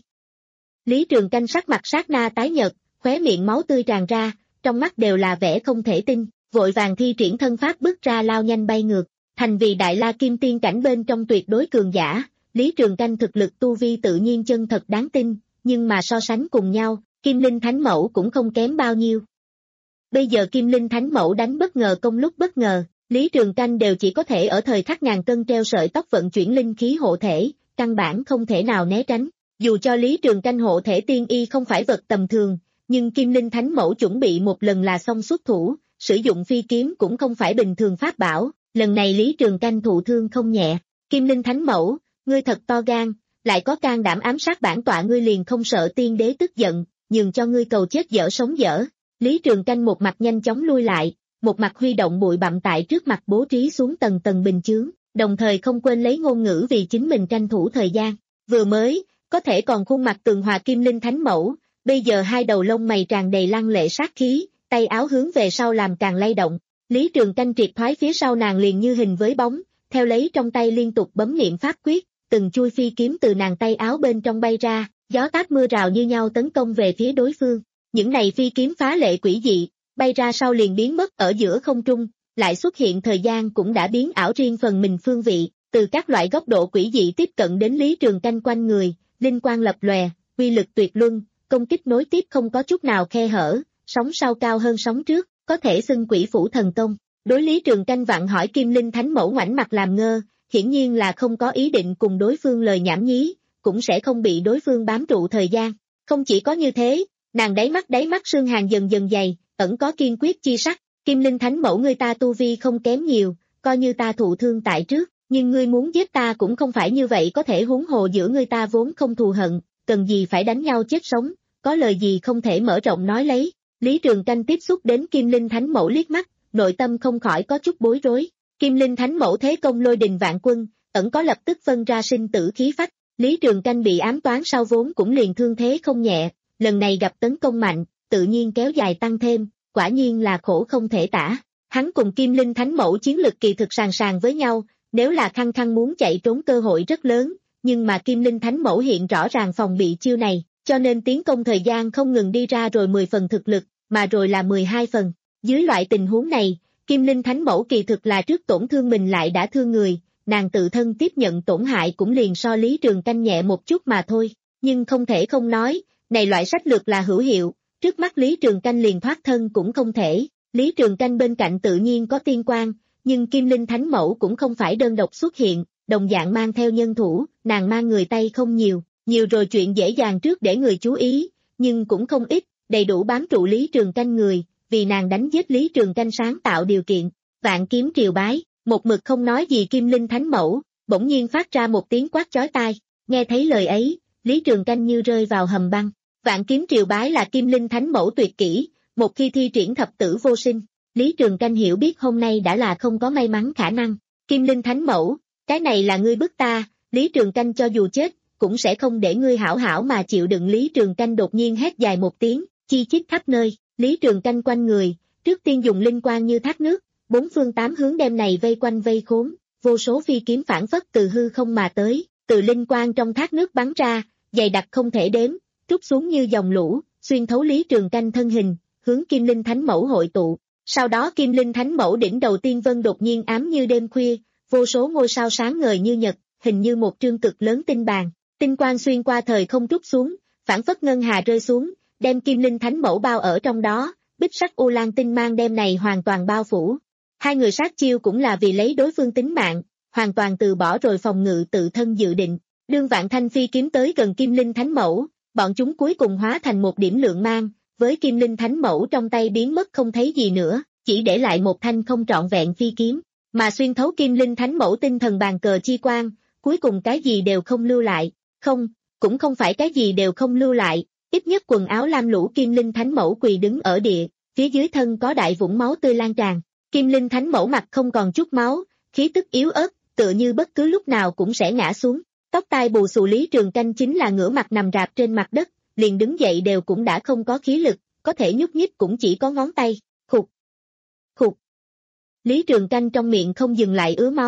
[SPEAKER 2] Lý Trường Canh sắc mặt sát na tái nhợt, khóe miệng máu tươi tràn ra, trong mắt đều là vẻ không thể tin, vội vàng thi triển thân pháp bước ra lao nhanh bay ngược. Thành vì Đại La Kim Tiên cảnh bên trong tuyệt đối cường giả, Lý Trường Canh thực lực tu vi tự nhiên chân thật đáng tin, nhưng mà so sánh cùng nhau, Kim Linh Thánh Mẫu cũng không kém bao nhiêu. Bây giờ Kim Linh Thánh Mẫu đánh bất ngờ công lúc bất ngờ, Lý Trường Canh đều chỉ có thể ở thời khắc ngàn cân treo sợi tóc vận chuyển linh khí hộ thể, căn bản không thể nào né tránh. Dù cho Lý Trường Canh hộ thể tiên y không phải vật tầm thường, nhưng Kim Linh Thánh Mẫu chuẩn bị một lần là xong xuất thủ, sử dụng phi kiếm cũng không phải bình thường pháp bảo, lần này Lý Trường Canh thụ thương không nhẹ. Kim Linh Thánh Mẫu, ngươi thật to gan, lại có can đảm ám sát bản tọa, ngươi liền không sợ tiên đế tức giận, nhường cho ngươi cầu chết dở sống dở. Lý Trường Canh một mặt nhanh chóng lui lại, một mặt huy động bụi bặm tại trước mặt bố trí xuống tầng tầng bình chướng, đồng thời không quên lấy ngôn ngữ vì chính mình tranh thủ thời gian. Vừa mới, có thể còn khuôn mặt tường hòa Kim Linh Thánh Mẫu, bây giờ hai đầu lông mày tràn đầy lăng lệ sát khí, tay áo hướng về sau làm càng lay động. Lý Trường Canh triệt thoái phía sau nàng liền như hình với bóng, theo lấy trong tay liên tục bấm niệm pháp quyết, từng chui phi kiếm từ nàng tay áo bên trong bay ra, gió táp mưa rào như nhau tấn công về phía đối phương. Những này phi kiếm phá lệ quỷ dị, bay ra sau liền biến mất ở giữa không trung, lại xuất hiện thời gian cũng đã biến ảo riêng phần mình phương vị, từ các loại góc độ quỷ dị tiếp cận đến Lý Trường Canh quanh người, linh quang lập lòe, uy lực tuyệt luân, công kích nối tiếp không có chút nào khe hở, sóng sau cao hơn sóng trước, có thể xưng quỷ phủ thần công. Đối Lý Trường Canh vặn hỏi Kim Linh Thánh Mẫu ngoảnh mặt làm ngơ, hiển nhiên là không có ý định cùng đối phương lời nhảm nhí, cũng sẽ không bị đối phương bám trụ thời gian. Không chỉ có như thế, nàng đáy mắt đáy mắt sương hàn dần dần dày, ẩn có kiên quyết chi sắc. Kim Linh Thánh Mẫu, ngươi ta tu vi không kém nhiều, coi như ta thụ thương tại trước, nhưng ngươi muốn giết ta cũng không phải như vậy, có thể huống hồ giữa ngươi ta vốn không thù hận, cần gì phải đánh nhau chết sống, có lời gì không thể mở rộng nói lấy. Lý Trường Canh tiếp xúc đến Kim Linh Thánh Mẫu liếc mắt, nội tâm không khỏi có chút bối rối. Kim Linh Thánh Mẫu thế công lôi đình vạn quân, ẩn có lập tức phân ra sinh tử khí phách. Lý Trường Canh bị ám toán sau vốn cũng liền thương thế không nhẹ, lần này gặp tấn công mạnh, tự nhiên kéo dài tăng thêm, quả nhiên là khổ không thể tả. Hắn cùng Kim Linh Thánh Mẫu chiến lực kỳ thực sàn sàn với nhau, nếu là khăng khăng muốn chạy trốn cơ hội rất lớn, nhưng mà Kim Linh Thánh Mẫu hiện rõ ràng phòng bị chiêu này, cho nên tiến công thời gian không ngừng đi ra rồi mười phần thực lực, mà rồi là mười hai phần. Dưới loại tình huống này, Kim Linh Thánh Mẫu kỳ thực là trước tổn thương mình lại đã thương người, nàng tự thân tiếp nhận tổn hại cũng liền so Lý Trường Canh nhẹ một chút mà thôi, nhưng không thể không nói, này loại sách lược là hữu hiệu, trước mắt Lý Trường Canh liền thoát thân cũng không thể. Lý Trường Canh bên cạnh tự nhiên có tiên quan, nhưng Kim Linh Thánh Mẫu cũng không phải đơn độc xuất hiện, đồng dạng mang theo nhân thủ, nàng mang người tay không nhiều, nhiều rồi chuyện dễ dàng trước để người chú ý, nhưng cũng không ít, đầy đủ bám trụ Lý Trường Canh người, vì nàng đánh giết Lý Trường Canh sáng tạo điều kiện. Vạn kiếm triều bái, một mực không nói gì Kim Linh Thánh Mẫu, bỗng nhiên phát ra một tiếng quát chói tai, nghe thấy lời ấy, Lý Trường Canh như rơi vào hầm băng. Vạn kiếm triều bái là Kim Linh Thánh Mẫu tuyệt kỹ, một khi thi triển thập tử vô sinh, Lý Trường Canh hiểu biết hôm nay đã là không có may mắn khả năng. Kim Linh Thánh Mẫu, cái này là ngươi bức ta, Lý Trường Canh cho dù chết, cũng sẽ không để ngươi hảo hảo mà chịu đựng. Lý Trường Canh đột nhiên hét dài một tiếng, chi chít khắp nơi, Lý Trường Canh quanh người, trước tiên dùng linh quang như thác nước, bốn phương tám hướng đem này vây quanh vây khốn, vô số phi kiếm phản phất từ hư không mà tới, từ linh quang trong thác nước bắn ra, dày đặc không thể đếm, trút xuống như dòng lũ, xuyên thấu Lý Trường Canh thân hình, hướng Kim Linh Thánh Mẫu hội tụ. Sau đó Kim Linh Thánh Mẫu đỉnh đầu tiên vân đột nhiên ám như đêm khuya, vô số ngôi sao sáng ngời như nhật, hình như một trương cực lớn tinh bàn, tinh quang xuyên qua thời không trút xuống, phản phất ngân hà rơi xuống, đem Kim Linh Thánh Mẫu bao ở trong đó, bích sắc u lan tinh mang đem này hoàn toàn bao phủ. Hai người sát chiêu cũng là vì lấy đối phương tính mạng, hoàn toàn từ bỏ rồi phòng ngự tự thân dự định. Đương vạn thanh phi kiếm tới gần Kim Linh Thánh Mẫu, bọn chúng cuối cùng hóa thành một điểm lượng mang, với Kim Linh Thánh Mẫu trong tay biến mất không thấy gì nữa, chỉ để lại một thanh không trọn vẹn phi kiếm, mà xuyên thấu Kim Linh Thánh Mẫu tinh thần bàn cờ chi quang, cuối cùng cái gì đều không lưu lại. Không, cũng không phải cái gì đều không lưu lại, ít nhất quần áo lam lũ Kim Linh Thánh Mẫu quỳ đứng ở địa, phía dưới thân có đại vũng máu tươi lan tràn. Kim Linh Thánh Mẫu mặt không còn chút máu, khí tức yếu ớt, tựa như bất cứ lúc nào cũng sẽ ngã xuống. Tóc tai bù xù Lý Trường Canh chính là ngửa mặt nằm rạp trên mặt đất, liền đứng dậy đều cũng đã không có khí lực, có thể nhúc nhích cũng chỉ có ngón tay. Khục, khục. Lý Trường Canh trong miệng không dừng lại ứa máu,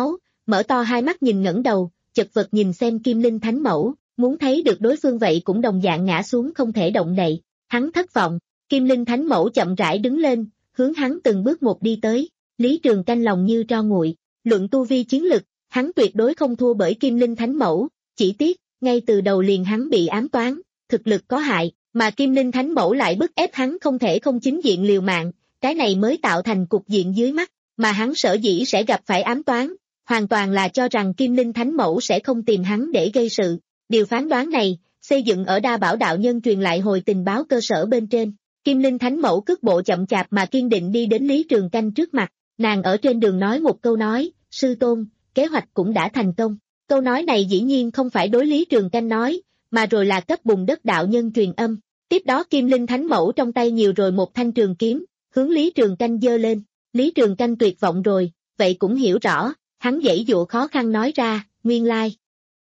[SPEAKER 2] mở to hai mắt nhìn ngẩng đầu, chật vật nhìn xem Kim Linh Thánh Mẫu, muốn thấy được đối phương vậy cũng đồng dạng ngã xuống không thể động đậy. Hắn thất vọng, Kim Linh Thánh Mẫu chậm rãi đứng lên, hướng hắn từng bước một đi tới. Lý Trường Canh lòng như tro nguội, luận tu vi chiến lực, hắn tuyệt đối không thua bởi Kim Linh Thánh Mẫu, chỉ tiếc, ngay từ đầu liền hắn bị ám toán, thực lực có hại, mà Kim Linh Thánh Mẫu lại bức ép hắn không thể không chính diện liều mạng, cái này mới tạo thành cục diện dưới mắt, mà hắn sở dĩ sẽ gặp phải ám toán, hoàn toàn là cho rằng Kim Linh Thánh Mẫu sẽ không tìm hắn để gây sự. Điều phán đoán này, xây dựng ở Đa Bảo đạo nhân truyền lại hồi tình báo cơ sở bên trên. Kim Linh Thánh Mẫu cước bộ chậm chạp mà kiên định đi đến Lý Trường Canh trước mặt, nàng ở trên đường nói một câu nói, sư tôn, kế hoạch cũng đã thành công. Câu nói này dĩ nhiên không phải đối Lý Trường Canh nói, mà rồi là cấp Bùn Đất đạo nhân truyền âm. Tiếp đó Kim Linh Thánh Mẫu trong tay nhiều rồi một thanh trường kiếm, hướng Lý Trường Canh giơ lên. Lý Trường Canh tuyệt vọng rồi, vậy cũng hiểu rõ, hắn giãy dụa khó khăn nói ra, nguyên lai.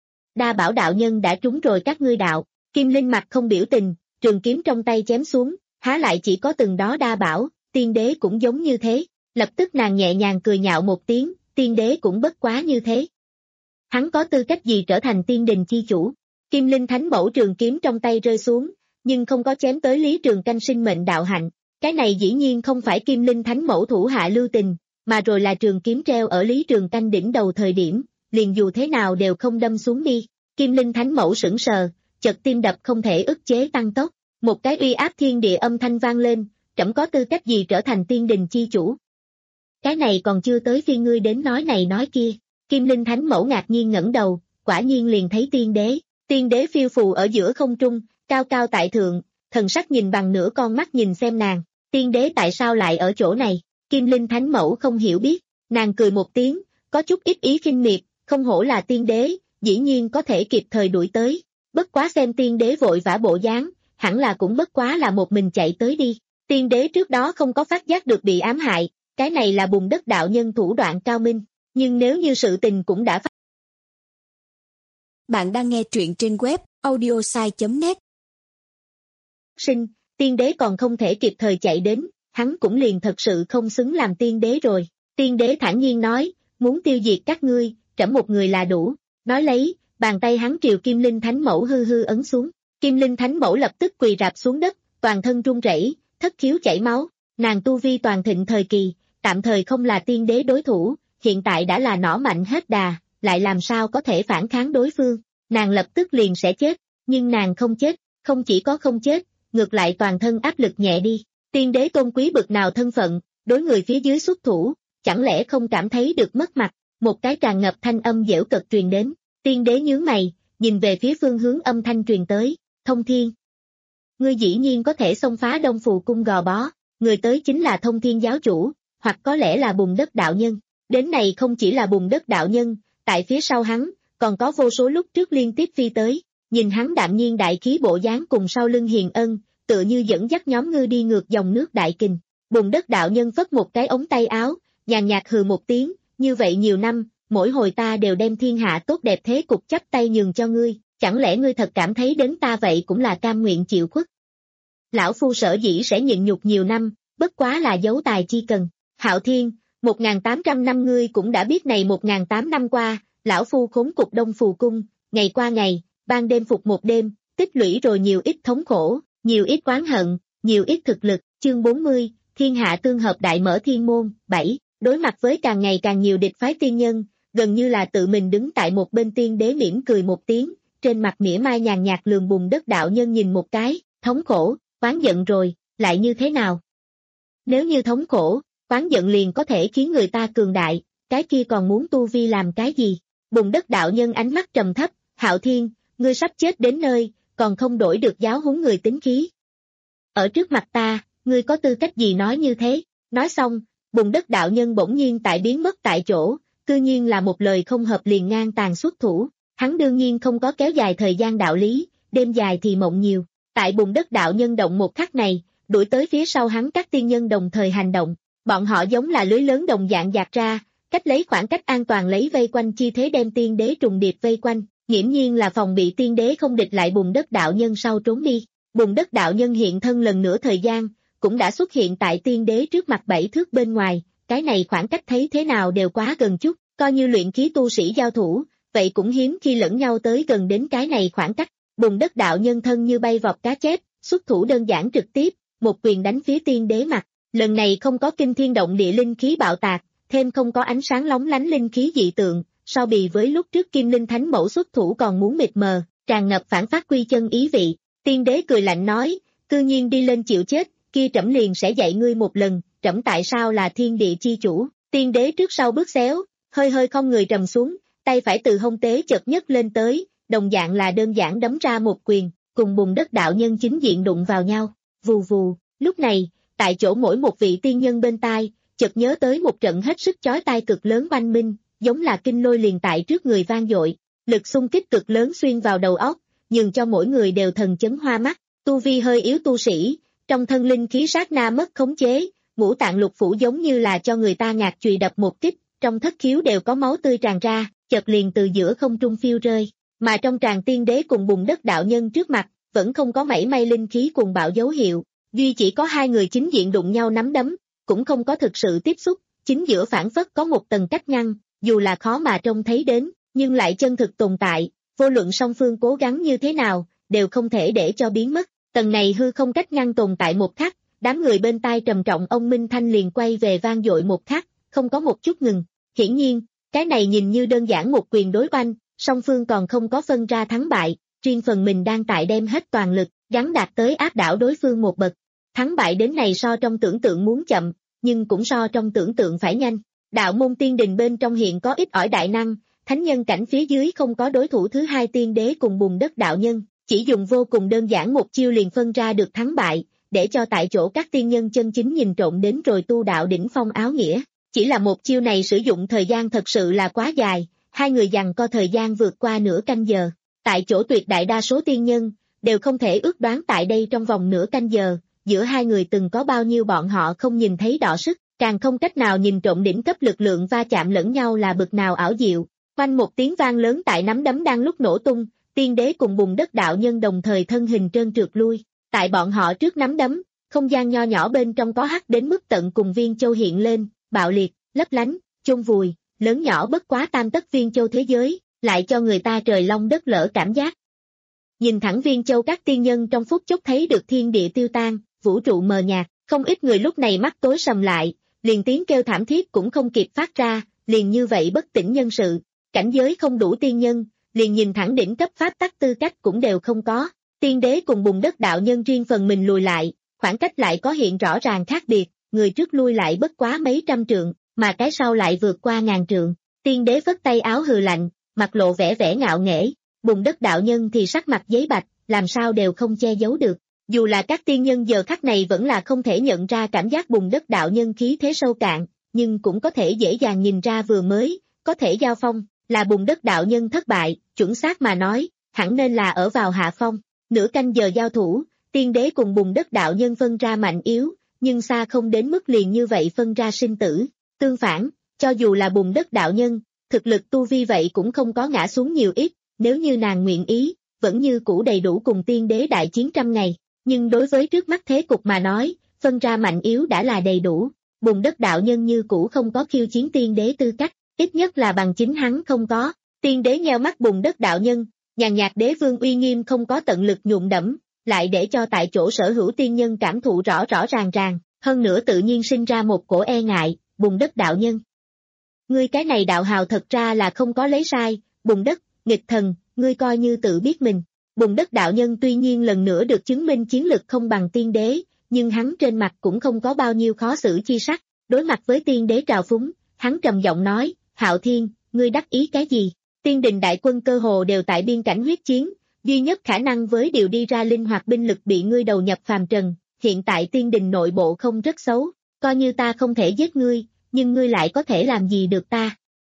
[SPEAKER 2] Đa Bảo đạo nhân đã trúng rồi các ngươi đạo. Kim Linh mặt không biểu tình, trường kiếm trong tay chém xuống, há lại chỉ có từng đó Đa Bảo, tiên đế cũng giống như thế. Lập tức nàng nhẹ nhàng cười nhạo một tiếng, tiên đế cũng bất quá như thế. Hắn có tư cách gì trở thành tiên đình chi chủ? Kim Linh Thánh Mẫu trường kiếm trong tay rơi xuống, nhưng không có chém tới Lý Trường Canh sinh mệnh đạo hạnh. Cái này dĩ nhiên không phải Kim Linh Thánh Mẫu thủ hạ lưu tình, mà rồi là trường kiếm treo ở Lý Trường Canh đỉnh đầu thời điểm, liền dù thế nào đều không đâm xuống đi. Kim Linh Thánh Mẫu sững sờ, chợt tim đập không thể ức chế tăng tốc, một cái uy áp thiên địa âm thanh vang lên, trẫm có tư cách gì trở thành tiên đình chi chủ? Cái này còn chưa tới phiên ngươi đến nói này nói kia. Kim Linh Thánh Mẫu ngạc nhiên ngẩng đầu, quả nhiên liền thấy tiên đế. Tiên đế phiêu phù ở giữa không trung, cao cao tại thượng, thần sắc nhìn bằng nửa con mắt nhìn xem nàng. Tiên đế tại sao lại ở chỗ này? Kim Linh Thánh Mẫu không hiểu biết, nàng cười một tiếng, có chút ít ý khinh miệt, không hổ là tiên đế, dĩ nhiên có thể kịp thời đuổi tới. Bất quá xem tiên đế vội vã bộ dáng, hẳn là cũng bất quá là một mình chạy tới đi. Tiên đế trước đó không có phát giác được bị ám hại, cái này là Bùn Đất đạo nhân thủ đoạn cao minh, nhưng nếu như sự tình cũng đã phát.
[SPEAKER 3] Bạn đang nghe truyện trên web audiosai chấm net.
[SPEAKER 2] Sinh, tiên đế còn không thể kịp thời chạy đến, hắn cũng liền thật sự không xứng làm tiên đế rồi. Tiên đế thản nhiên nói, muốn tiêu diệt các ngươi, trẫm một người là đủ. Nói lấy, bàn tay hắn triều Kim Linh Thánh Mẫu hư hư ấn xuống. Kim Linh Thánh Mẫu lập tức quỳ rạp xuống đất, toàn thân run rẩy, thất khiếu chảy máu. Nàng tu vi toàn thịnh thời kỳ, tạm thời không là tiên đế đối thủ, hiện tại đã là nỏ mạnh hết đà, lại làm sao có thể phản kháng đối phương. Nàng lập tức liền sẽ chết, nhưng nàng không chết, không chỉ có không chết, ngược lại toàn thân áp lực nhẹ đi. Tiên đế tôn quý bực nào thân phận, đối người phía dưới xuất thủ, chẳng lẽ không cảm thấy được mất mặt? Một cái tràn ngập thanh âm dễu cợt truyền đến, tiên đế nhướng mày, nhìn về phía phương hướng âm thanh truyền tới, Thông Thiên. Ngươi dĩ nhiên có thể xông phá Đông Phù cung gò bó, người tới chính là Thông Thiên giáo chủ, hoặc có lẽ là Bùn Đất đạo nhân. Đến này không chỉ là Bùn Đất đạo nhân, tại phía sau hắn, còn có vô số lúc trước liên tiếp phi tới, nhìn hắn đạm nhiên đại khí bộ dáng cùng sau lưng hiền ân, tựa như dẫn dắt nhóm ngư đi ngược dòng nước đại kình. Bùn Đất đạo nhân vất một cái ống tay áo, nhàn nhạt hừ một tiếng, như vậy nhiều năm, mỗi hồi ta đều đem thiên hạ tốt đẹp thế cục chắp tay nhường cho ngươi, chẳng lẽ ngươi thật cảm thấy đến ta vậy cũng là cam nguyện chịu khuất? Lão phu sở dĩ sẽ nhịn nhục nhiều năm, bất quá là dấu tài chi cần. Hạo Thiên, một nghìn tám trăm năm ngươi cũng đã biết này một nghìn tám trăm năm qua, lão phu khốn cục Đông Phù cung, ngày qua ngày, ban đêm phục một đêm, tích lũy rồi nhiều ít thống khổ, nhiều ít oán hận, nhiều ít thực lực. Chương bốn mươi, thiên hạ tương hợp đại mở thiên môn. Bảy, đối mặt với càng ngày càng nhiều địch phái tiên nhân, gần như là tự mình đứng tại một bên tiên đế mỉm cười một tiếng, trên mặt mỉa mai nhàn nhạt lườm Bùn Đất đạo nhân nhìn một cái, thống khổ, oán giận rồi, lại như thế nào? Nếu như thống khổ, oán giận liền có thể khiến người ta cường đại, cái kia còn muốn tu vi làm cái gì? Bùn Đất đạo nhân ánh mắt trầm thấp, Hạo Thiên, ngươi sắp chết đến nơi, còn không đổi được giáo huấn người tính khí. Ở trước mặt ta, ngươi có tư cách gì nói như thế? Nói xong, Bùn Đất đạo nhân bỗng nhiên tại biến mất tại chỗ, cư nhiên là một lời không hợp liền ngang tàn xuất thủ. Hắn đương nhiên không có kéo dài thời gian đạo lý, đêm dài thì mộng nhiều. Tại Bùn Đất đạo nhân động một khắc này, đuổi tới phía sau hắn các tiên nhân đồng thời hành động. Bọn họ giống là lưới lớn đồng dạng dạt ra, cách lấy khoảng cách an toàn lấy vây quanh chi thế đem tiên đế trùng điệp vây quanh, nghiễm nhiên là phòng bị tiên đế không địch lại Bùn Đất đạo nhân sau trốn đi. Bùn Đất đạo nhân hiện thân lần nữa thời gian, cũng đã xuất hiện tại tiên đế trước mặt bảy thước bên ngoài, cái này khoảng cách thấy thế nào đều quá gần chút, coi như luyện khí tu sĩ giao thủ, vậy cũng hiếm khi lẫn nhau tới gần đến cái này khoảng cách. Bùn đất đạo nhân thân như bay vọt cá chép, xuất thủ đơn giản trực tiếp, một quyền đánh phía tiên đế mặt. Lần này không có kinh thiên động địa linh khí bạo tạc, thêm không có ánh sáng lóng lánh linh khí dị tượng, so bì với lúc trước Kim Linh Thánh Mẫu xuất thủ còn muốn mịt mờ, tràn ngập phản phát quy chân ý vị. Tiên đế cười lạnh nói, cư nhiên đi lên chịu chết, kia trẫm liền sẽ dạy ngươi một lần, trẫm tại sao là thiên địa chi chủ. Tiên đế trước sau bước xéo, hơi hơi không người trầm xuống, tay phải từ hông tế chợt nhấc lên tới, đồng dạng là đơn giản đấm ra một quyền, cùng bùn đất đạo nhân chính diện đụng vào nhau, vù vù. Lúc này, tại chỗ mỗi một vị tiên nhân bên tai, chợt nhớ tới một trận hết sức chói tai cực lớn oanh minh, giống là kinh lôi liền tại trước người vang dội, lực xung kích cực lớn xuyên vào đầu óc, nhường cho mỗi người đều thần chấn hoa mắt. Tu vi hơi yếu tu sĩ, trong thân linh khí sát na mất khống chế, ngũ tạng lục phủ giống như là cho người ta ngạt chùy đập một kích, trong thất khiếu đều có máu tươi tràn ra, chợt liền từ giữa không trung phiêu rơi, mà trong tràng tiên đế cùng bùn đất đạo nhân trước mặt, vẫn không có mảy may linh khí cuồng bạo dấu hiệu, duy chỉ có hai người chính diện đụng nhau nắm đấm, cũng không có thực sự tiếp xúc, chính giữa phản phất có một tầng cách ngăn, dù là khó mà trông thấy đến, nhưng lại chân thực tồn tại, vô luận song phương cố gắng như thế nào, đều không thể để cho biến mất. Tầng này hư không cách ngăn tồn tại một khắc, đám người bên tai trầm trọng ông Minh Thanh liền quay về vang dội một khắc, không có một chút ngừng. Hiển nhiên, cái này nhìn như đơn giản một quyền đối oanh, song phương còn không có phân ra thắng bại, riêng phần mình đang tại đem hết toàn lực, gắn đạt tới áp đảo đối phương một bậc. Thắng bại đến này so trong tưởng tượng muốn chậm, nhưng cũng so trong tưởng tượng phải nhanh. Đạo môn tiên đình bên trong hiện có ít ỏi đại năng, thánh nhân cảnh phía dưới không có đối thủ thứ hai tiên đế cùng bùn đất đạo nhân, chỉ dùng vô cùng đơn giản một chiêu liền phân ra được thắng bại, để cho tại chỗ các tiên nhân chân chính nhìn trộn đến rồi tu đạo đỉnh phong áo nghĩa. Chỉ là một chiêu này sử dụng thời gian thật sự là quá dài, hai người giằng co thời gian vượt qua nửa canh giờ. Tại chỗ tuyệt đại đa số tiên nhân, đều không thể ước đoán tại đây trong vòng nửa canh giờ, giữa hai người từng có bao nhiêu bọn họ không nhìn thấy đọ sức, càng không cách nào nhìn trộn đỉnh cấp lực lượng va chạm lẫn nhau là bực nào ảo diệu. Quanh một tiếng vang lớn tại nắm đấm đang lúc nổ tung, tiên đế cùng bùn đất đạo nhân đồng thời thân hình trơn trượt lui. Tại bọn họ trước nắm đấm, không gian nho nhỏ bên trong có hắc đến mức tận cùng viên châu hiện lên, bạo liệt, lấp lánh, chôn vùi, lớn nhỏ bất quá tam tấc viên châu thế giới, lại cho người ta trời long đất lỡ cảm giác. Nhìn thẳng viên châu các tiên nhân trong phút chốc thấy được thiên địa tiêu tan, vũ trụ mờ nhạt, không ít người lúc này mắt tối sầm lại, liền tiếng kêu thảm thiết cũng không kịp phát ra, liền như vậy bất tỉnh nhân sự, cảnh giới không đủ tiên nhân, liền nhìn thẳng đỉnh cấp pháp tắc tư cách cũng đều không có. Tiên đế cùng bùn đất đạo nhân riêng phần mình lùi lại, khoảng cách lại có hiện rõ ràng khác biệt, người trước lui lại bất quá mấy trăm trượng, mà cái sau lại vượt qua ngàn trượng. Tiên đế phất tay áo hừ lạnh, mặt lộ vẻ vẻ ngạo nghễ, bùn đất đạo nhân thì sắc mặt giấy bạch, làm sao đều không che giấu được. Dù là các tiên nhân giờ khắc này vẫn là không thể nhận ra cảm giác bùn đất đạo nhân khí thế sâu cạn, nhưng cũng có thể dễ dàng nhìn ra vừa mới, có thể giao phong, là bùn đất đạo nhân thất bại, chuẩn xác mà nói, hẳn nên là ở vào hạ phong. Nửa canh giờ giao thủ, tiên đế cùng bùn đất đạo nhân phân ra mạnh yếu, nhưng xa không đến mức liền như vậy phân ra sinh tử. Tương phản, cho dù là bùn đất đạo nhân, thực lực tu vi vậy cũng không có ngã xuống nhiều ít, nếu như nàng nguyện ý, vẫn như cũ đầy đủ cùng tiên đế đại chiến trăm ngày. Nhưng đối với trước mắt thế cục mà nói, phân ra mạnh yếu đã là đầy đủ, bùn đất đạo nhân như cũ không có khiêu chiến tiên đế tư cách, ít nhất là bằng chính hắn không có. Tiên đế nheo mắt bùn đất đạo nhân, nhàn nhạt đế vương uy nghiêm không có tận lực nhuộm đẫm, lại để cho tại chỗ sở hữu tiên nhân cảm thụ rõ rõ ràng ràng, hơn nữa tự nhiên sinh ra một cổ e ngại, bùn đất đạo nhân. Ngươi cái này đạo hào thật ra là không có lấy sai, bùn đất, nghịch thần, ngươi coi như tự biết mình. Bùn đất đạo nhân tuy nhiên lần nữa được chứng minh chiến lực không bằng tiên đế, nhưng hắn trên mặt cũng không có bao nhiêu khó xử chi sắc, đối mặt với tiên đế trào phúng, hắn trầm giọng nói, Hạo Thiên, ngươi đắc ý cái gì? Tiên đình đại quân cơ hồ đều tại biên cảnh huyết chiến, duy nhất khả năng với điều đi ra linh hoạt binh lực bị ngươi đầu nhập phàm trần, hiện tại tiên đình nội bộ không rất xấu, coi như ta không thể giết ngươi, nhưng ngươi lại có thể làm gì được ta?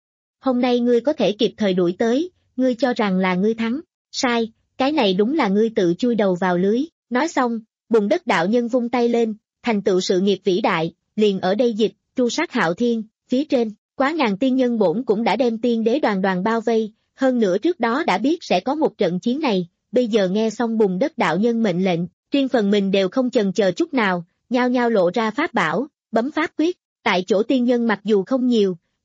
[SPEAKER 2] Hôm nay ngươi có thể kịp thời đuổi tới, ngươi cho rằng là ngươi thắng, sai, cái này đúng là ngươi tự chui đầu vào lưới. Nói xong, bùn đất đạo nhân vung tay lên, thành tựu sự nghiệp vĩ đại, liền ở đây dịch, tru sát Hạo Thiên, phía trên. Quá ngàn tiên nhân bổn cũng đã đem tiên đế đoàn đoàn bao vây, hơn nữa trước đó đã biết sẽ có một trận chiến này, bây giờ nghe xong bùn đất đạo nhân mệnh lệnh, riêng phần mình đều không chần chờ chút nào, nhao nhao lộ ra pháp bảo, bấm pháp quyết, tại chỗ tiên nhân mặc dù không nhiều,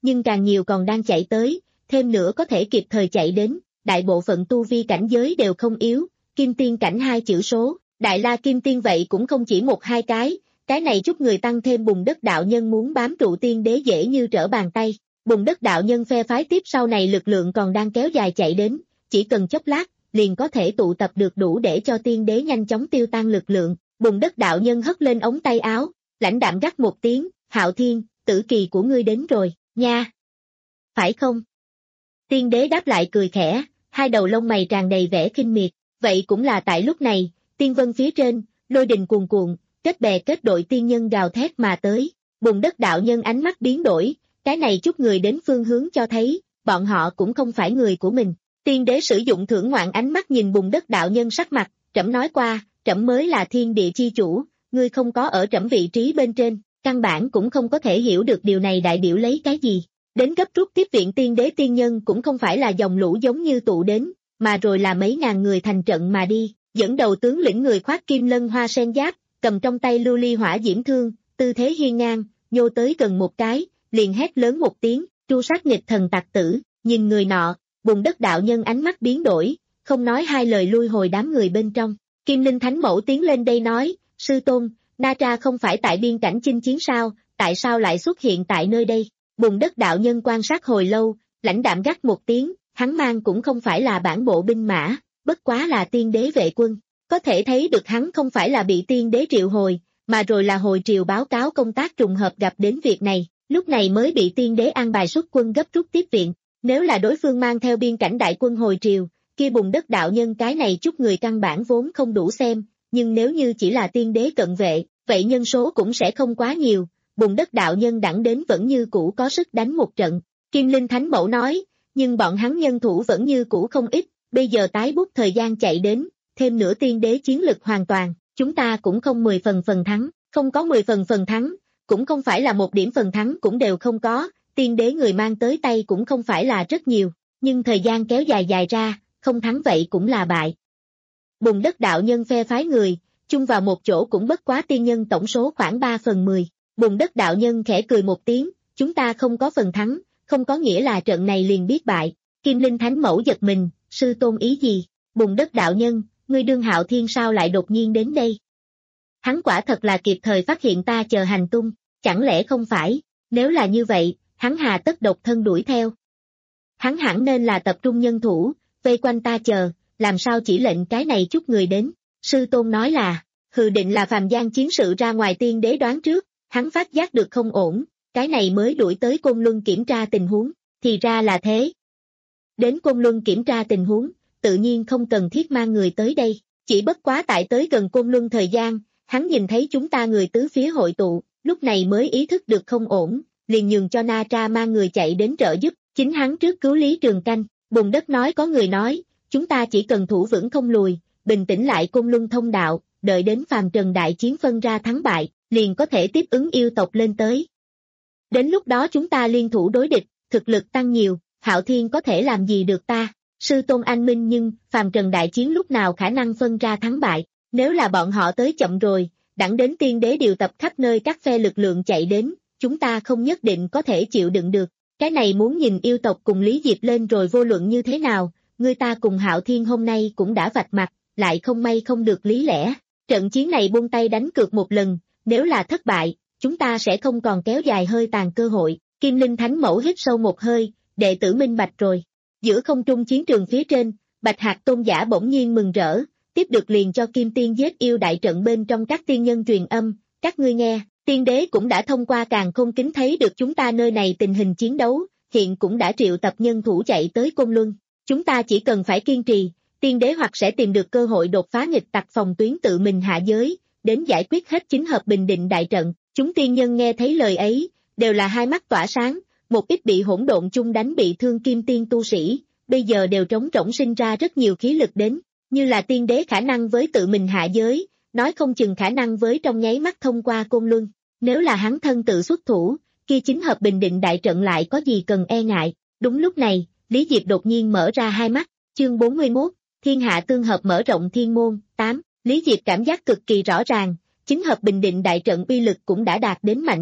[SPEAKER 2] nhưng càng nhiều còn đang chạy tới, thêm nữa có thể kịp thời chạy đến, đại bộ phận tu vi cảnh giới đều không yếu, kim tiên cảnh hai chữ số, đại la kim tiên vậy cũng không chỉ một hai cái, cái này chút người tăng thêm Bùn Đất đạo nhân muốn bám trụ tiên đế dễ như trở bàn tay. Bùn Đất đạo nhân phe phái tiếp sau này lực lượng còn đang kéo dài chạy đến, chỉ cần chốc lát, liền có thể tụ tập được đủ để cho tiên đế nhanh chóng tiêu tan lực lượng. Bùn Đất đạo nhân hất lên ống tay áo, lãnh đạm gắt một tiếng, Hạo Thiên, tử kỳ của ngươi đến rồi, nha. Phải không? Tiên đế đáp lại cười khẽ, hai đầu lông mày tràn đầy vẻ khinh miệt, vậy cũng là tại lúc này, tiên vân phía trên, lôi đình cuồn cuộn, kết bè kết đội tiên nhân gào thét mà tới. Bùn Đất đạo nhân ánh mắt biến đổi, cái này chút người đến phương hướng cho thấy, bọn họ cũng không phải người của mình. Tiên đế sử dụng thưởng ngoạn ánh mắt nhìn Bùn Đất đạo nhân sắc mặt, trẫm nói qua, trẫm mới là thiên địa chi chủ, ngươi không có ở trẫm vị trí bên trên, căn bản cũng không có thể hiểu được điều này đại biểu lấy cái gì. Đến gấp rút tiếp viện tiên đế tiên nhân cũng không phải là dòng lũ giống như tụ đến, mà rồi là mấy ngàn người thành trận mà đi, dẫn đầu tướng lĩnh người khoác kim lân hoa sen giáp, cầm trong tay lưu ly hỏa diễm thương, tư thế hiên ngang, nhô tới gần một cái, liền hét lớn một tiếng, tru sát nghịch thần tặc tử, nhìn người nọ, Bùn Đất đạo nhân ánh mắt biến đổi, không nói hai lời lui hồi đám người bên trong. Kim Linh Thánh Mẫu tiến lên đây nói, sư tôn, Na Tra không phải tại biên cảnh chinh chiến sao, tại sao lại xuất hiện tại nơi đây? Bùn Đất đạo nhân quan sát hồi lâu, lãnh đạm gắt một tiếng, hắn mang cũng không phải là bản bộ binh mã, bất quá là tiên đế vệ quân. Có thể thấy được hắn không phải là bị tiên đế triệu hồi, mà rồi là hồi triều báo cáo công tác trùng hợp gặp đến việc này, lúc này mới bị tiên đế an bài xuất quân gấp rút tiếp viện. Nếu là đối phương mang theo biên cảnh đại quân hồi triều, kia Bùn Đất đạo nhân cái này chút người căn bản vốn không đủ xem, nhưng nếu như chỉ là tiên đế cận vệ, vậy nhân số cũng sẽ không quá nhiều, Bùn Đất đạo nhân đẳng đến vẫn như cũ có sức đánh một trận. Kim Linh Thánh Mẫu nói, nhưng bọn hắn nhân thủ vẫn như cũ không ít, bây giờ tái bút thời gian chạy đến, thêm nữa tiên đế chiến lực hoàn toàn, chúng ta cũng không mười phần phần thắng, không có mười phần phần thắng, cũng không phải là một điểm phần thắng cũng đều không có, tiên đế người mang tới tay cũng không phải là rất nhiều, nhưng thời gian kéo dài dài ra, không thắng vậy cũng là bại. Bùn Đất đạo nhân phe phái người, chung vào một chỗ cũng bất quá tiên nhân tổng số khoảng ba phần mười. Bùn Đất đạo nhân khẽ cười một tiếng, chúng ta không có phần thắng, không có nghĩa là trận này liền biết bại. Kim Linh Thánh Mẫu giật mình, sư tôn ý gì? Bùn Đất đạo nhân, ngươi đương Hạo Thiên sao lại đột nhiên đến đây? Hắn quả thật là kịp thời phát hiện ta chờ hành tung, chẳng lẽ không phải? Nếu là như vậy, hắn hà tất độc thân đuổi theo. Hắn hẳn nên là tập trung nhân thủ, vây quanh ta chờ, làm sao chỉ lệnh cái này chút người đến? Sư tôn nói là, hừ định là phàm gian chiến sự ra ngoài tiên đế đoán trước, hắn phát giác được không ổn, cái này mới đuổi tới Côn Luân kiểm tra tình huống, thì ra là thế. Đến Côn Luân kiểm tra tình huống, tự nhiên không cần thiết mang người tới đây, chỉ bất quá tại tới gần Côn Luân thời gian, hắn nhìn thấy chúng ta người tứ phía hội tụ, lúc này mới ý thức được không ổn, liền nhường cho Na Tra mang người chạy đến trợ giúp, chính hắn trước cứu Lý Trường Canh. Bùn Đất nói có người nói, chúng ta chỉ cần thủ vững không lùi, bình tĩnh lại Côn Luân thông đạo, đợi đến phàm trần đại chiến phân ra thắng bại, liền có thể tiếp ứng yêu tộc lên tới. Đến lúc đó chúng ta liên thủ đối địch, thực lực tăng nhiều, Hạo Thiên có thể làm gì được ta? Sư tôn anh minh nhưng, phàm trần đại chiến lúc nào khả năng phân ra thắng bại, nếu là bọn họ tới chậm rồi, đẳng đến tiên đế điều tập khắp nơi các phe lực lượng chạy đến, chúng ta không nhất định có thể chịu đựng được. Cái này muốn nhìn yêu tộc cùng Lý Diệp lên rồi vô luận như thế nào, người ta cùng Hạo Thiên hôm nay cũng đã vạch mặt, lại không may không được lý lẽ. Trận chiến này buông tay đánh cược một lần, nếu là thất bại, chúng ta sẽ không còn kéo dài hơi tàn cơ hội. Kim Linh Thánh Mẫu hít sâu một hơi, đệ tử minh bạch rồi. Giữa không trung chiến trường phía trên, Bạch Hạc Tôn giả bỗng nhiên mừng rỡ, tiếp được liền cho Kim Tiên giết yêu đại trận bên trong các tiên nhân truyền âm, các ngươi nghe, tiên đế cũng đã thông qua càn khôn kính thấy được chúng ta nơi này tình hình chiến đấu, hiện cũng đã triệu tập nhân thủ chạy tới Côn Luân. Chúng ta chỉ cần phải kiên trì, tiên đế hoặc sẽ tìm được cơ hội đột phá nghịch tặc phòng tuyến tự mình hạ giới, đến giải quyết hết chính hợp bình định đại trận. Chúng tiên nhân nghe thấy lời ấy, đều là hai mắt tỏa sáng, một ít bị hỗn độn chung đánh bị thương kim tiên tu sĩ, bây giờ đều trống rỗng sinh ra rất nhiều khí lực đến, như là tiên đế khả năng với tự mình hạ giới, nói không chừng khả năng với trong nháy mắt thông qua Côn Luân. Nếu là hắn thân tự xuất thủ, kia chính hợp bình định đại trận lại có gì cần e ngại. Đúng lúc này, Lý Diệp đột nhiên mở ra hai mắt, chương bốn mươi mốt, thiên hạ tương hợp mở rộng thiên môn, tám, Lý Diệp cảm giác cực kỳ rõ ràng, chính hợp bình định đại trận uy lực cũng đã đạt đến mạnh nhất,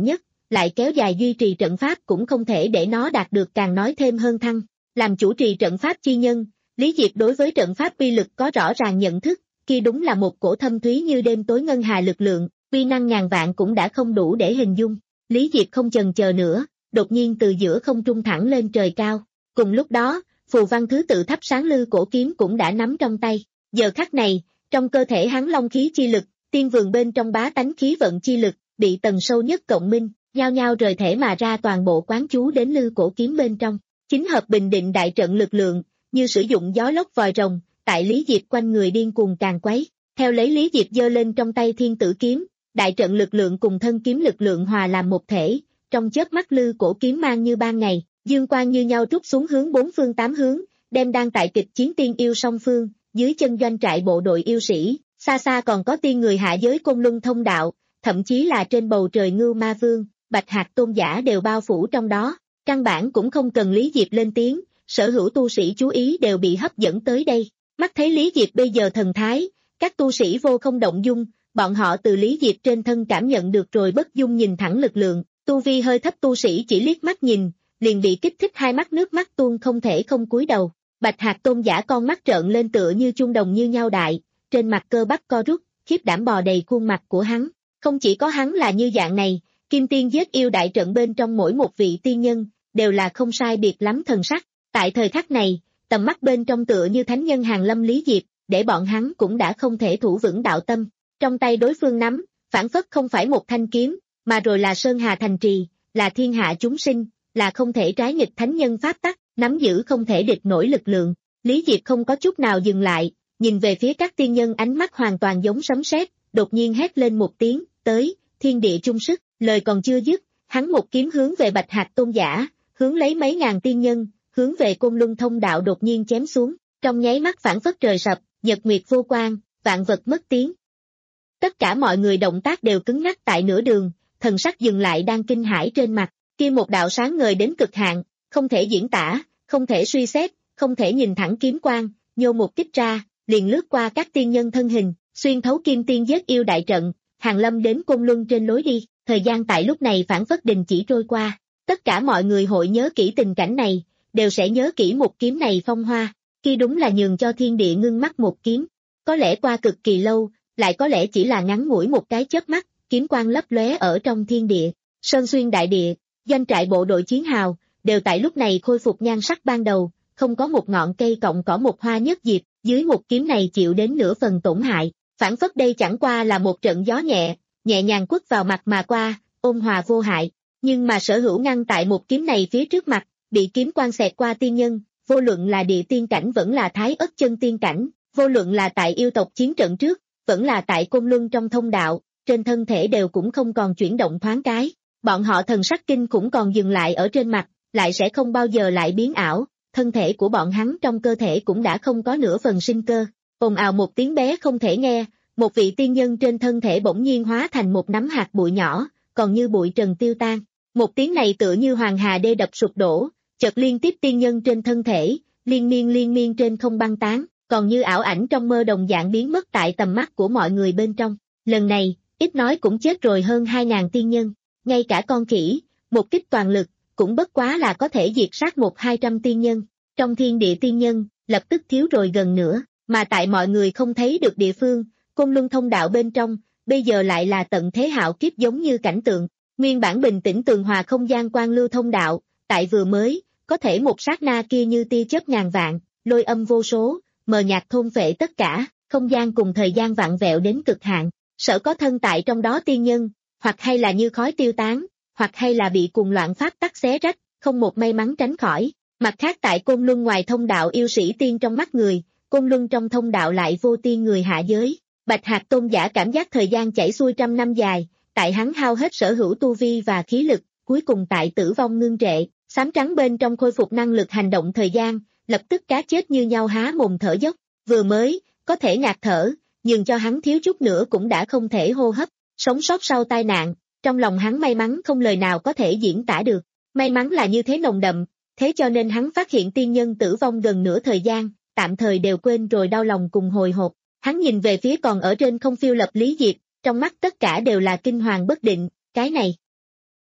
[SPEAKER 2] lại kéo dài duy trì trận pháp cũng không thể để nó đạt được càng nói thêm hơn thăng. Làm chủ trì trận pháp chi nhân, Lý Diệp đối với trận pháp uy lực có rõ ràng nhận thức, kia đúng là một cổ thâm thúy như đêm tối ngân hà lực lượng, uy năng ngàn vạn cũng đã không đủ để hình dung. Lý Diệp không chần chờ nữa, đột nhiên từ giữa không trung thẳng lên trời cao. Cùng lúc đó, phù văn thứ tự thắp sáng lư cổ kiếm cũng đã nắm trong tay. Giờ khắc này, trong cơ thể hắn long khí chi lực, tiên vườn bên trong bá tánh khí vận chi lực, bị tầng sâu nhất cộng minh, nhao nhao rời thể mà ra toàn bộ quán chú đến lư cổ kiếm bên trong. Chính hợp bình định đại trận lực lượng, như sử dụng gió lốc vòi rồng, tại Lý Diệp quanh người điên cuồng càng quấy. Theo lấy Lý Diệp giơ lên trong tay thiên tử kiếm, đại trận lực lượng cùng thân kiếm lực lượng hòa làm một thể, trong chớp mắt lư cổ kiếm mang như ban ngày, dương quang như nhau trút xuống hướng bốn phương tám hướng, đem đang tại kịch chiến tiên yêu song phương, dưới chân doanh trại bộ đội yêu sĩ, xa xa còn có tiên người hạ giới Côn Luân thông đạo, thậm chí là trên bầu trời Ngưu Ma Vương, Bạch Hạc Tôn giả đều bao phủ trong đó. Căn bản cũng không cần Lý Diệp lên tiếng, sở hữu tu sĩ chú ý đều bị hấp dẫn tới đây. Mắt thấy Lý Diệp bây giờ thần thái, các tu sĩ vô không động dung, bọn họ từ Lý Diệp trên thân cảm nhận được rồi bất dung nhìn thẳng lực lượng, tu vi hơi thấp tu sĩ chỉ liếc mắt nhìn, liền bị kích thích hai mắt nước mắt tuôn không thể không cúi đầu. Bạch Hạc Tôn giả con mắt trợn lên tựa như chuông đồng như nhau đại, trên mặt cơ bắp co rút, khiếp đảm bò đầy khuôn mặt của hắn. Không chỉ có hắn là như dạng này, Kim Tiên giết yêu đại trận bên trong mỗi một vị tiên nhân, đều là không sai biệt lắm thần sắc. Tại thời khắc này, tầm mắt bên trong tựa như thánh nhân hàng lâm Lý Diệp, để bọn hắn cũng đã không thể thủ vững đạo tâm. Trong tay đối phương nắm, phản phất không phải một thanh kiếm, mà rồi là Sơn Hà Thành Trì, là thiên hạ chúng sinh, là không thể trái nghịch thánh nhân pháp tắc, nắm giữ không thể địch nổi lực lượng. Lý Diệp không có chút nào dừng lại, nhìn về phía các tiên nhân ánh mắt hoàn toàn giống sấm sét, đột nhiên hét lên một tiếng, tới, thiên địa chung sức, lời còn chưa dứt, hắn một kiếm hướng về Bạch Hạc Tôn giả, hướng lấy mấy ngàn tiên nhân, hướng về Côn Luân thông đạo đột nhiên chém xuống, trong nháy mắt phản phất trời sập, nhật nguyệt vô quang, vạn vật mất tiếng. Tất cả mọi người động tác đều cứng ngắc tại nửa đường, thần sắc dừng lại đang kinh hãi trên mặt, kia một đạo sáng ngời đến cực hạn, không thể diễn tả, không thể suy xét, không thể nhìn thẳng kiếm quang, nhô một kích ra, liền lướt qua các tiên nhân thân hình, xuyên thấu Kim Tiên giết yêu đại trận, hàng lâm đến Côn Luân trên lối đi. Thời gian tại lúc này phản phất đình chỉ trôi qua, tất cả mọi người hội nhớ kỹ tình cảnh này, đều sẽ nhớ kỹ một kiếm này phong hoa, kia đúng là nhường cho thiên địa ngưng mắt một kiếm. Có lẽ qua cực kỳ lâu, lại có lẽ chỉ là ngắn ngủi một cái chớp mắt, kiếm quang lấp lóe ở trong thiên địa, sơn xuyên đại địa, doanh trại bộ đội chiến hào, đều tại lúc này khôi phục nhan sắc ban đầu, không có một ngọn cây cọng cỏ một hoa nhất diệp, dưới một kiếm này chịu đến nửa phần tổn hại, phản phất đây chẳng qua là một trận gió nhẹ, nhẹ nhàng quất vào mặt mà qua, ôn hòa vô hại, nhưng mà sở hữu ngăn tại một kiếm này phía trước mặt, bị kiếm quang xẹt qua tiên nhân, vô luận là địa tiên cảnh vẫn là thái ất chân tiên cảnh, vô luận là tại yêu tộc chiến trận trước, vẫn là tại Côn Luân trong thông đạo, trên thân thể đều cũng không còn chuyển động thoáng cái, bọn họ thần sắc kinh cũng còn dừng lại ở trên mặt, lại sẽ không bao giờ lại biến ảo, thân thể của bọn hắn trong cơ thể cũng đã không có nửa phần sinh cơ, ồn ào một tiếng bé không thể nghe. Một vị tiên nhân trên thân thể bỗng nhiên hóa thành một nắm hạt bụi nhỏ, còn như bụi trần tiêu tan. Một tiếng này tựa như hoàng hà đê đập sụp đổ, chợt liên tiếp tiên nhân trên thân thể, liên miên liên miên trên không băng tán, còn như ảo ảnh trong mơ đồng dạng biến mất tại tầm mắt của mọi người bên trong. Lần này, ít nói cũng chết rồi hơn hai ngàn tiên nhân, ngay cả con khỉ, một kích toàn lực, cũng bất quá là có thể diệt sát một hai trăm tiên nhân. Trong thiên địa tiên nhân, lập tức thiếu rồi gần nữa, mà tại mọi người không thấy được địa phương, Côn Luân thông đạo bên trong, bây giờ lại là tận thế hạo kiếp giống như cảnh tượng, nguyên bản bình tĩnh tường hòa không gian quan lưu thông đạo, tại vừa mới, có thể một sát na kia như tia chớp ngàn vạn, lôi âm vô số, mờ nhạt thôn phệ tất cả, không gian cùng thời gian vặn vẹo đến cực hạn, sở có thân tại trong đó tiên nhân, hoặc hay là như khói tiêu tán, hoặc hay là bị cuồng loạn pháp tắc xé rách, không một may mắn tránh khỏi. Mặt khác tại Côn Luân ngoài thông đạo yêu sĩ tiên trong mắt người, Côn Luân trong thông đạo lại vô tiên người hạ giới. Bạch Hạc Tôn giả cảm giác thời gian chảy xuôi trăm năm dài, tại hắn hao hết sở hữu tu vi và khí lực, cuối cùng tại tử vong ngưng trệ, xám trắng bên trong khôi phục năng lực hành động thời gian, lập tức cá chết như nhau há mồm thở dốc, vừa mới, có thể ngạt thở, nhưng cho hắn thiếu chút nữa cũng đã không thể hô hấp, sống sót sau tai nạn, trong lòng hắn may mắn không lời nào có thể diễn tả được, may mắn là như thế nồng đậm, thế cho nên hắn phát hiện tiên nhân tử vong gần nửa thời gian, tạm thời đều quên rồi đau lòng cùng hồi hộp. Hắn nhìn về phía còn ở trên không phiêu lập Lý Diệp, trong mắt tất cả đều là kinh hoàng bất định, cái này.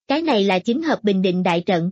[SPEAKER 2] Cái này là chính hợp Bình Định đại trận.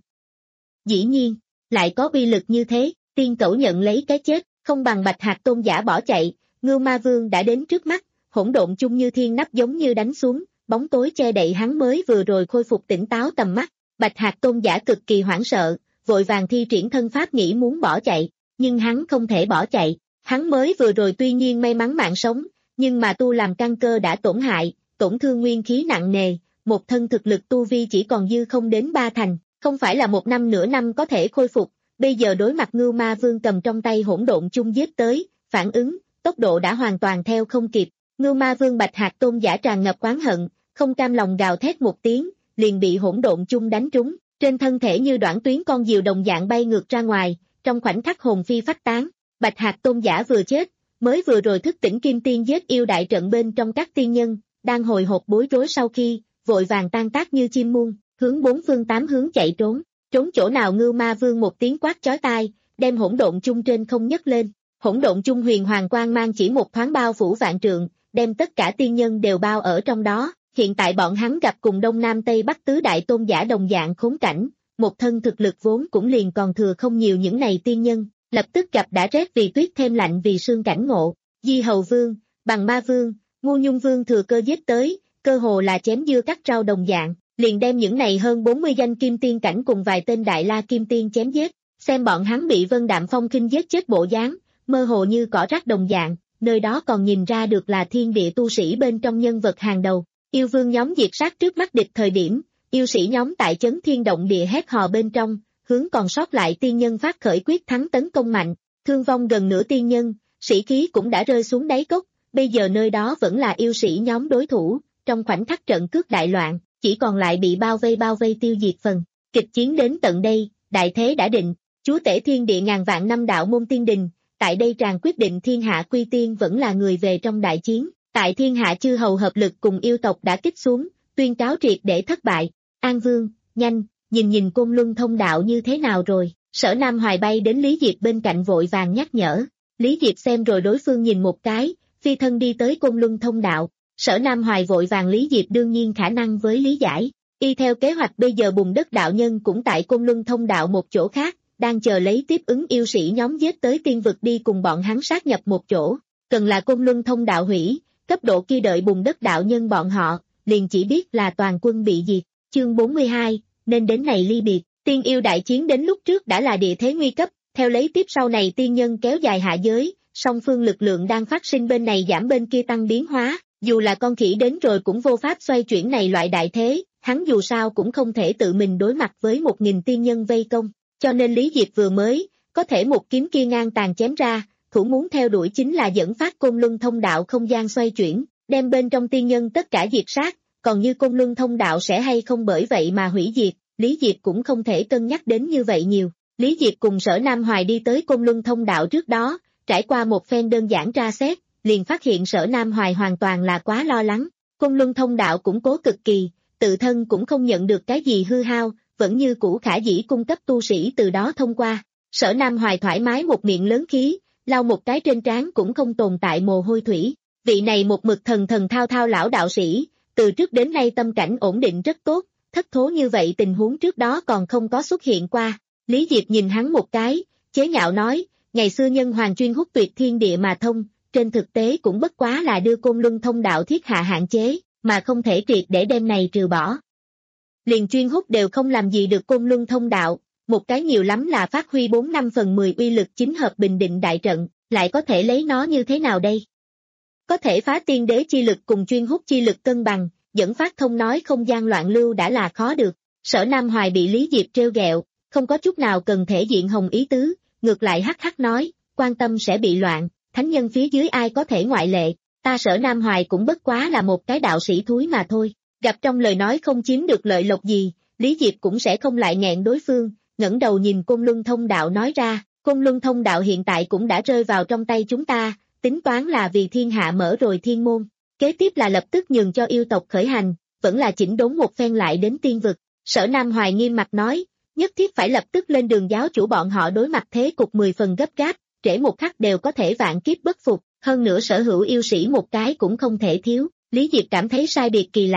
[SPEAKER 2] Dĩ nhiên, lại có uy lực như thế, tiên cẩu nhận lấy cái chết, không bằng Bạch Hạc tôn giả bỏ chạy, Ngưu Ma Vương đã đến trước mắt, hỗn độn chung như thiên nắp giống như đánh xuống, bóng tối che đậy hắn mới vừa rồi khôi phục tỉnh táo tầm mắt. Bạch Hạc tôn giả cực kỳ hoảng sợ, vội vàng thi triển thân pháp nghĩ muốn bỏ chạy, nhưng hắn không thể bỏ chạy, hắn mới vừa rồi tuy nhiên may mắn mạng sống, nhưng mà tu làm căn cơ đã tổn hại, tổn thương nguyên khí nặng nề, một thân thực lực tu vi chỉ còn dư không đến ba thành, không phải là một năm nửa năm có thể khôi phục, bây giờ đối mặt Ngưu Ma Vương cầm trong tay hỗn độn chung giết tới, phản ứng, tốc độ đã hoàn toàn theo không kịp, Ngưu Ma Vương Bạch Hạc tôn giả tràn ngập oán hận, không cam lòng gào thét một tiếng, liền bị hỗn độn chung đánh trúng, trên thân thể như đoạn tuyến con diều đồng dạng bay ngược ra ngoài, trong khoảnh khắc hồn phi phách tán, Bạch Hạc tôn giả vừa chết, mới vừa rồi thức tỉnh kim tiên giết yêu đại trận bên trong các tiên nhân, đang hồi hộp bối rối sau khi, vội vàng tan tác như chim muôn, hướng bốn phương tám hướng chạy trốn, trốn chỗ nào Ngưu Ma Vương một tiếng quát chói tai, đem hỗn độn chung trên không nhấc lên, hỗn độn chung huyền hoàng quang mang chỉ một thoáng bao phủ vạn trượng, đem tất cả tiên nhân đều bao ở trong đó, hiện tại bọn hắn gặp cùng Đông Nam Tây Bắc tứ đại tôn giả đồng dạng khốn cảnh, một thân thực lực vốn cũng liền còn thừa không nhiều những này tiên nhân, lập tức gặp đã rét vì tuyết thêm lạnh vì sương cảnh ngộ, Di Hầu Vương, Bằng Ma Vương, Ngu Nhung Vương thừa cơ giết tới, cơ hồ là chém dưa cắt rau đồng dạng, liền đem những này hơn bốn mươi danh kim tiên cảnh cùng vài tên đại la kim tiên chém giết, xem bọn hắn bị Vân Đạm Phong khinh giết chết bộ dáng, mơ hồ như cỏ rác đồng dạng, nơi đó còn nhìn ra được là thiên địa tu sĩ bên trong nhân vật hàng đầu. Yêu vương nhóm diệt sát trước mắt địch thời điểm, yêu sĩ nhóm tại chấn thiên động địa hét hò bên trong, hướng còn sót lại tiên nhân phát khởi quyết thắng tấn công mạnh, thương vong gần nửa tiên nhân, sĩ khí cũng đã rơi xuống đáy cốc, bây giờ nơi đó vẫn là yêu sĩ nhóm đối thủ, trong khoảnh khắc trận cước đại loạn, chỉ còn lại bị bao vây bao vây tiêu diệt phần. Kịch chiến đến tận đây, đại thế đã định, chúa tể thiên địa ngàn vạn năm đạo môn tiên đình, tại đây tràng quyết định thiên hạ quy tiên vẫn là người về trong đại chiến. Tại thiên hạ chư hầu hợp lực cùng yêu tộc đã kích xuống, tuyên cáo triệt để thất bại. An Vương, nhanh, nhìn nhìn Côn Luân thông đạo như thế nào rồi, Sở Nam Hoài bay đến Lý Diệp bên cạnh vội vàng nhắc nhở. Lý Diệp xem rồi đối phương nhìn một cái, phi thân đi tới Côn Luân thông đạo. Sở Nam Hoài vội vàng Lý Diệp đương nhiên khả năng với lý giải. Y theo kế hoạch bây giờ Bùn Đất đạo nhân cũng tại Côn Luân thông đạo một chỗ khác, đang chờ lấy tiếp ứng yêu sĩ nhóm giết tới tiên vực đi cùng bọn hắn sát nhập một chỗ. Cần là Côn Luân thông đạo hủy. Cấp độ kia đợi Bùn Đất đạo nhân bọn họ, liền chỉ biết là toàn quân bị diệt. Chương bốn mươi hai, nên đến này ly biệt, tiên yêu đại chiến đến lúc trước đã là địa thế nguy cấp, theo lấy tiếp sau này tiên nhân kéo dài hạ giới, song phương lực lượng đang phát sinh bên này giảm bên kia tăng biến hóa, dù là con khỉ đến rồi cũng vô pháp xoay chuyển này loại đại thế, hắn dù sao cũng không thể tự mình đối mặt với một nghìn tiên nhân vây công, cho nên Lý Diệp vừa mới, có thể một kiếm kia ngang tàn chém ra. Thủ muốn theo đuổi chính là dẫn phát Côn Luân thông đạo không gian xoay chuyển, đem bên trong tiên nhân tất cả diệt sát, còn như Côn Luân thông đạo sẽ hay không bởi vậy mà hủy diệt, Lý Diệp cũng không thể cân nhắc đến như vậy nhiều. Lý Diệp cùng Sở Nam Hoài đi tới Côn Luân thông đạo trước đó, trải qua một phen đơn giản tra xét, liền phát hiện Sở Nam Hoài hoàn toàn là quá lo lắng. Côn Luân thông đạo củng cố cực kỳ, tự thân cũng không nhận được cái gì hư hao, vẫn như cũ khả dĩ cung cấp tu sĩ từ đó thông qua. Sở Nam Hoài thoải mái một miệng lớn khí, lau một cái trên trán cũng không tồn tại mồ hôi thủy. Vị này một mực thần thần thao thao lão đạo sĩ, từ trước đến nay tâm cảnh ổn định rất tốt, thất thố như vậy tình huống trước đó còn không có xuất hiện qua. Lý Diệp nhìn hắn một cái, chế nhạo nói, ngày xưa nhân hoàng chuyên hút tuyệt thiên địa mà thông, trên thực tế cũng bất quá là đưa Côn Luân thông đạo thiết hạ hạn chế, mà không thể triệt để đem này trừ bỏ. Liền chuyên hút đều không làm gì được Côn Luân thông đạo. Một cái nhiều lắm là phát huy bốn năm phần mười uy lực chính hợp Bình Định đại trận, lại có thể lấy nó như thế nào đây? Có thể phá tiên đế chi lực cùng chuyên hút chi lực cân bằng, dẫn phát thông nói không gian loạn lưu đã là khó được. Sở Nam Hoài bị Lý Diệp trêu ghẹo, không có chút nào cần thể diện hồng ý tứ, ngược lại hắc hắc nói, quan tâm sẽ bị loạn, thánh nhân phía dưới ai có thể ngoại lệ, ta Sở Nam Hoài cũng bất quá là một cái đạo sĩ thúi mà thôi, gặp trong lời nói không chiếm được lợi lộc gì, Lý Diệp cũng sẽ không lại nghẹn đối phương. Ngẩng đầu nhìn Côn Luân thông đạo nói ra, Côn Luân thông đạo hiện tại cũng đã rơi vào trong tay chúng ta, tính toán là vì thiên hạ mở rồi thiên môn, kế tiếp là lập tức nhường cho yêu tộc khởi hành, vẫn là chỉnh đốn một phen lại đến tiên vực. Sở Nam Hoài nghiêm mặt nói, nhất thiết phải lập tức lên đường giáo chủ bọn họ đối mặt thế cục mười phần gấp gáp, trễ một khắc đều có thể vạn kiếp bất phục, hơn nữa sở hữu yêu sĩ một cái cũng không thể thiếu. Lý Diệp cảm thấy sai biệt kỳ lạ,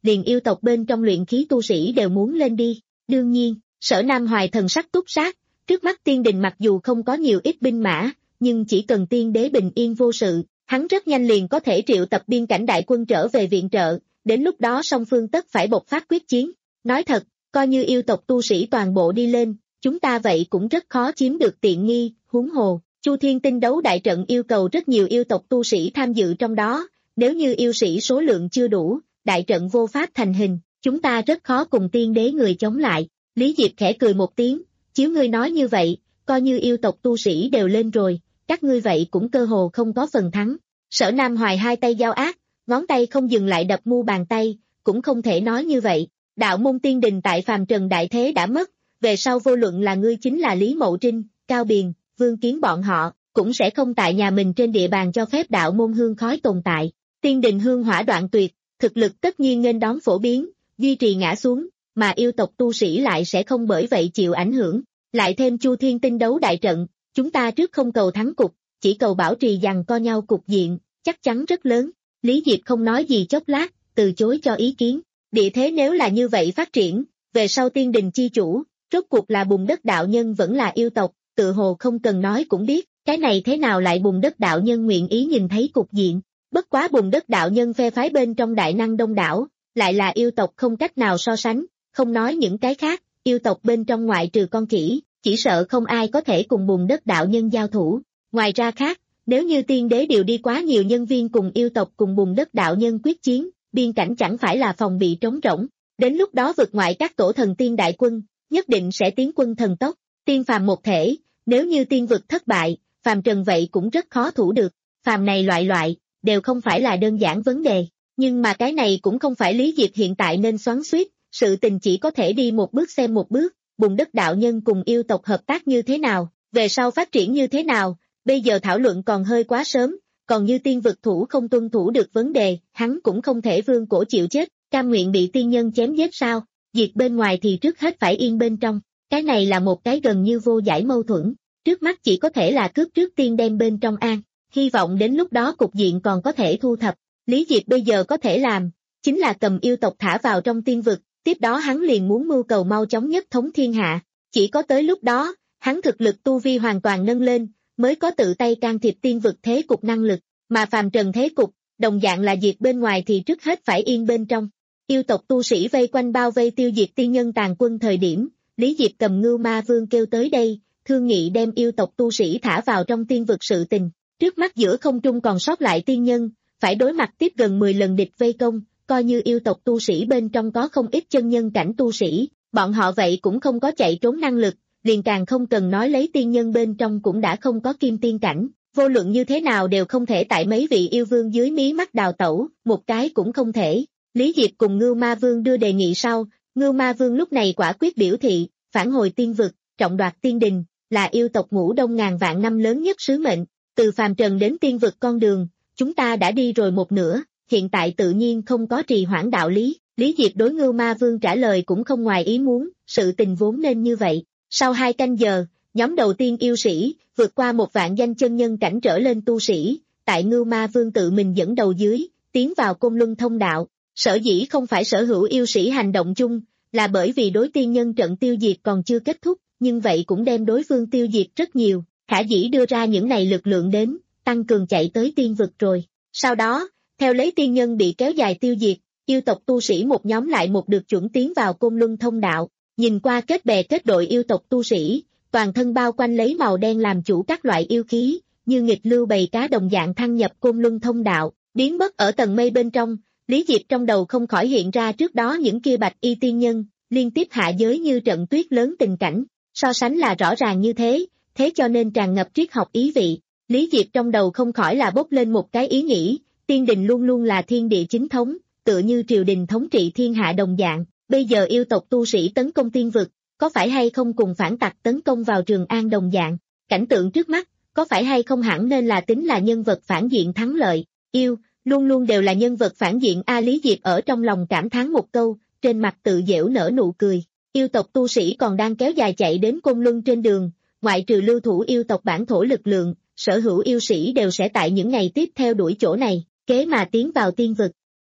[SPEAKER 2] liền yêu tộc bên trong luyện khí tu sĩ đều muốn lên đi. Đương nhiên, Sở Nam Hoài thần sắc túc sát, trước mắt tiên đình mặc dù không có nhiều ít binh mã, nhưng chỉ cần tiên đế bình yên vô sự, hắn rất nhanh liền có thể triệu tập biên cảnh đại quân trở về viện trợ, đến lúc đó song phương tất phải bộc phát quyết chiến. Nói thật, coi như yêu tộc tu sĩ toàn bộ đi lên, chúng ta vậy cũng rất khó chiếm được tiện nghi, huống hồ, Chu Thiên Tinh đấu đại trận yêu cầu rất nhiều yêu tộc tu sĩ tham dự trong đó, nếu như yêu sĩ số lượng chưa đủ, đại trận vô pháp thành hình, chúng ta rất khó cùng tiên đế người chống lại. Lý Diệp khẽ cười một tiếng, chiếu ngươi nói như vậy, coi như yêu tộc tu sĩ đều lên rồi, các ngươi vậy cũng cơ hồ không có phần thắng. Sở Nam Hoài hai tay giao ác, ngón tay không dừng lại đập mu bàn tay, cũng không thể nói như vậy. Đạo môn tiên đình tại phàm trần đại thế đã mất, về sau vô luận là ngươi chính là Lý Mậu Trinh, Cao Biền, Vương Kiến bọn họ, cũng sẽ không tại nhà mình trên địa bàn cho phép đạo môn hương khói tồn tại. Tiên đình hương hỏa đoạn tuyệt, thực lực tất nhiên nghênh đón phổ biến, duy trì ngã xuống, mà yêu tộc tu sĩ lại sẽ không bởi vậy chịu ảnh hưởng. Lại thêm Chu Thiên Tinh đấu đại trận, chúng ta trước không cầu thắng cục, chỉ cầu bảo trì giằng co nhau cục diện, chắc chắn rất lớn. Lý Diệp không nói gì chốc lát, từ chối cho ý kiến. Địa thế nếu là như vậy phát triển, về sau tiên đình chi chủ, rốt cuộc là Bùn Đất đạo nhân vẫn là yêu tộc, tự hồ không cần nói cũng biết, cái này thế nào lại Bùn Đất đạo nhân nguyện ý nhìn thấy cục diện. Bất quá Bùn Đất đạo nhân phe phái bên trong đại năng đông đảo, lại là yêu tộc không cách nào so sánh, không nói những cái khác, yêu tộc bên trong ngoại trừ con khỉ, chỉ sợ không ai có thể cùng Bùn Đất đạo nhân giao thủ. Ngoài ra khác, nếu như tiên đế điều đi quá nhiều nhân viên cùng yêu tộc cùng Bùn Đất đạo nhân quyết chiến, biên cảnh chẳng phải là phòng bị trống rỗng. Đến lúc đó vực ngoại các tổ thần tiên đại quân, nhất định sẽ tiến quân thần tốc, tiên phàm một thể, nếu như tiên vực thất bại, phàm trần vậy cũng rất khó thủ được. Phàm này loại loại, đều không phải là đơn giản vấn đề, nhưng mà cái này cũng không phải Lý Diệp hiện tại nên xoắn xuýt, sự tình chỉ có thể đi một bước xem một bước. Bùn Đất đạo nhân cùng yêu tộc hợp tác như thế nào, về sau phát triển như thế nào, bây giờ thảo luận còn hơi quá sớm, còn như tiên vực thủ không tuân thủ được vấn đề, hắn cũng không thể vương cổ chịu chết, cam nguyện bị tiên nhân chém giết sao, diệt bên ngoài thì trước hết phải yên bên trong, cái này là một cái gần như vô giải mâu thuẫn, trước mắt chỉ có thể là cướp trước tiên đem bên trong an, hy vọng đến lúc đó cục diện còn có thể thu thập. Lý Diệp bây giờ có thể làm, chính là cầm yêu tộc thả vào trong tiên vực, tiếp đó hắn liền muốn mưu cầu mau chóng nhất thống thiên hạ, chỉ có tới lúc đó, hắn thực lực tu vi hoàn toàn nâng lên, mới có tự tay can thiệp tiên vực thế cục năng lực, mà phàm trần thế cục, đồng dạng là diệt bên ngoài thì trước hết phải yên bên trong. Yêu tộc tu sĩ vây quanh bao vây tiêu diệt tiên nhân tàn quân thời điểm, Lý Diệp cầm Ngưu Ma Vương kêu tới đây, thương nghị đem yêu tộc tu sĩ thả vào trong tiên vực sự tình. Trước mắt giữa không trung còn sót lại tiên nhân, phải đối mặt tiếp gần mười lần địch vây công, coi như yêu tộc tu sĩ bên trong có không ít chân nhân cảnh tu sĩ, bọn họ vậy cũng không có chạy trốn năng lực, liền càng không cần nói lấy tiên nhân bên trong cũng đã không có kim tiên cảnh, vô luận như thế nào đều không thể tại mấy vị yêu vương dưới mí mắt đào tẩu, một cái cũng không thể. Lý Diệp cùng Ngưu Ma Vương đưa đề nghị sau, Ngưu Ma Vương lúc này quả quyết biểu thị, phản hồi tiên vực, trọng đoạt tiên đình, là yêu tộc ngũ đông ngàn vạn năm lớn nhất sứ mệnh, từ phàm trần đến tiên vực con đường, chúng ta đã đi rồi một nửa, hiện tại tự nhiên không có trì hoãn đạo lý. Lý Diệp đối Ngưu Ma Vương trả lời cũng không ngoài ý muốn, sự tình vốn nên như vậy. Sau hai canh giờ, nhóm đầu tiên yêu sĩ, vượt qua một vạn danh chân nhân cảnh trở lên tu sĩ, tại Ngưu Ma Vương tự mình dẫn đầu dưới, tiến vào Côn Luân thông đạo. Sở dĩ không phải sở hữu yêu sĩ hành động chung, là bởi vì đối tiên nhân trận tiêu diệt còn chưa kết thúc, nhưng vậy cũng đem đối phương tiêu diệt rất nhiều, khả dĩ đưa ra những này lực lượng đến, tăng cường chạy tới tiên vực rồi. Sau đó, theo lấy tiên nhân bị kéo dài tiêu diệt, yêu tộc tu sĩ một nhóm lại một được chuẩn tiến vào Côn Luân thông đạo, nhìn qua kết bè kết đội yêu tộc tu sĩ, toàn thân bao quanh lấy màu đen làm chủ các loại yêu khí, như nghịch lưu bầy cá đồng dạng thăng nhập Côn Luân thông đạo, biến mất ở tầng mây bên trong. Lý Diệp trong đầu không khỏi hiện ra trước đó những kia bạch y tiên nhân, liên tiếp hạ giới như trận tuyết lớn tình cảnh, so sánh là rõ ràng như thế, thế cho nên tràn ngập triết học ý vị. Lý Diệp trong đầu không khỏi là bốc lên một cái ý nghĩ, tiên đình luôn luôn là thiên địa chính thống, tựa như triều đình thống trị thiên hạ đồng dạng, bây giờ yêu tộc tu sĩ tấn công tiên vực, có phải hay không cùng phản tặc tấn công vào Trường An đồng dạng, cảnh tượng trước mắt, có phải hay không hẳn nên là tính là nhân vật phản diện thắng lợi, yêu, luôn luôn đều là nhân vật phản diện A. Lý Diệp ở trong lòng cảm thán một câu, trên mặt tự giễu nở nụ cười, yêu tộc tu sĩ còn đang kéo dài chạy đến Côn Luân trên đường, ngoại trừ lưu thủ yêu tộc bản thổ lực lượng, sở hữu yêu sĩ đều sẽ tại những ngày tiếp theo đuổi chỗ này, kế mà tiến vào tiên vực.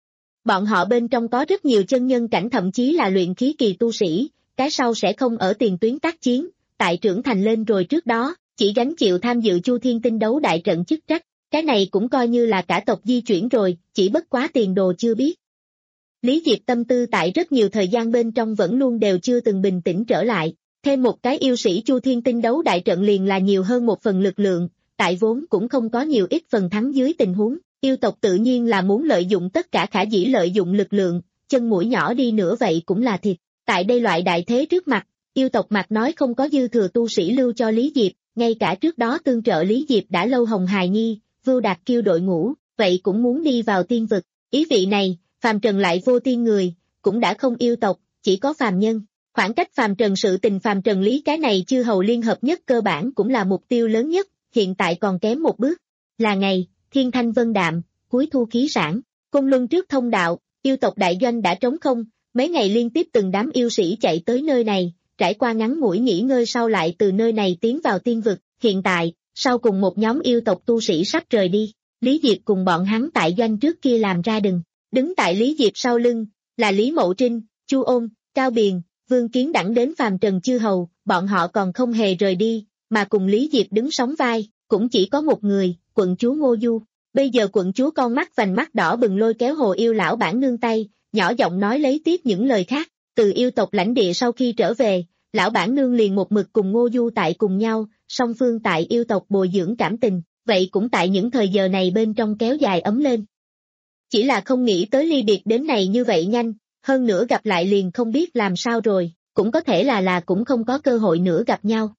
[SPEAKER 2] Bọn họ bên trong có rất nhiều chân nhân cảnh thậm chí là luyện khí kỳ tu sĩ, cái sau sẽ không ở tiền tuyến tác chiến, tại trưởng thành lên rồi trước đó, chỉ gánh chịu tham dự Chu Thiên Tinh đấu đại trận chức trách, cái này cũng coi như là cả tộc di chuyển rồi, chỉ bất quá tiền đồ chưa biết. Lý Diệp tâm tư tại rất nhiều thời gian bên trong vẫn luôn đều chưa từng bình tĩnh trở lại, thêm một cái yêu sĩ Chu Thiên Tinh đấu đại trận liền là nhiều hơn một phần lực lượng, tại vốn cũng không có nhiều ít phần thắng dưới tình huống, yêu tộc tự nhiên là muốn lợi dụng tất cả khả dĩ lợi dụng lực lượng, chân mũi nhỏ đi nữa vậy cũng là thịt, tại đây loại đại thế trước mặt, yêu tộc mặt nói không có dư thừa tu sĩ lưu cho Lý Diệp, ngay cả trước đó tương trợ Lý Diệp đã lâu Hồng Hài Nhi, Vưu Đạt Kiêu đội ngũ, vậy cũng muốn đi vào tiên vực, ý vị này, phàm trần lại vô tiên người, cũng đã không yêu tộc, chỉ có phàm nhân. Khoảng cách phàm trần sự tình phàm trần lý cái này chư hầu liên hợp nhất cơ bản cũng là mục tiêu lớn nhất, hiện tại còn kém một bước. Là ngày, thiên thanh vân đạm, cuối thu khí sản, Côn Luân trước thông đạo, yêu tộc đại doanh đã trống không, mấy ngày liên tiếp từng đám yêu sĩ chạy tới nơi này, trải qua ngắn ngủi nghỉ ngơi sau lại từ nơi này tiến vào tiên vực, hiện tại, sau cùng một nhóm yêu tộc tu sĩ sắp rời đi, Lý Diệp cùng bọn hắn tại doanh trước kia làm ra đừng, đứng tại Lý Diệp sau lưng, là Lý Mậu Trinh, Chu Ôn, Cao Biền, Vương Kiến đẳng đến phàm trần chư hầu, bọn họ còn không hề rời đi, mà cùng Lý Diệp đứng sóng vai, cũng chỉ có một người, quận chúa Ngô Du. Bây giờ quận chúa con mắt vành mắt đỏ bừng lôi kéo hồ yêu lão bản nương tay, nhỏ giọng nói lấy tiếp những lời khác, từ yêu tộc lãnh địa sau khi trở về, lão bản nương liền một mực cùng Ngô Du tại cùng nhau, song phương tại yêu tộc bồi dưỡng cảm tình, vậy cũng tại những thời giờ này bên trong kéo dài ấm lên. Chỉ là không nghĩ tới ly biệt đến này như vậy nhanh, hơn nữa gặp lại liền không biết làm sao rồi, cũng có thể là là cũng không có cơ hội nữa gặp nhau.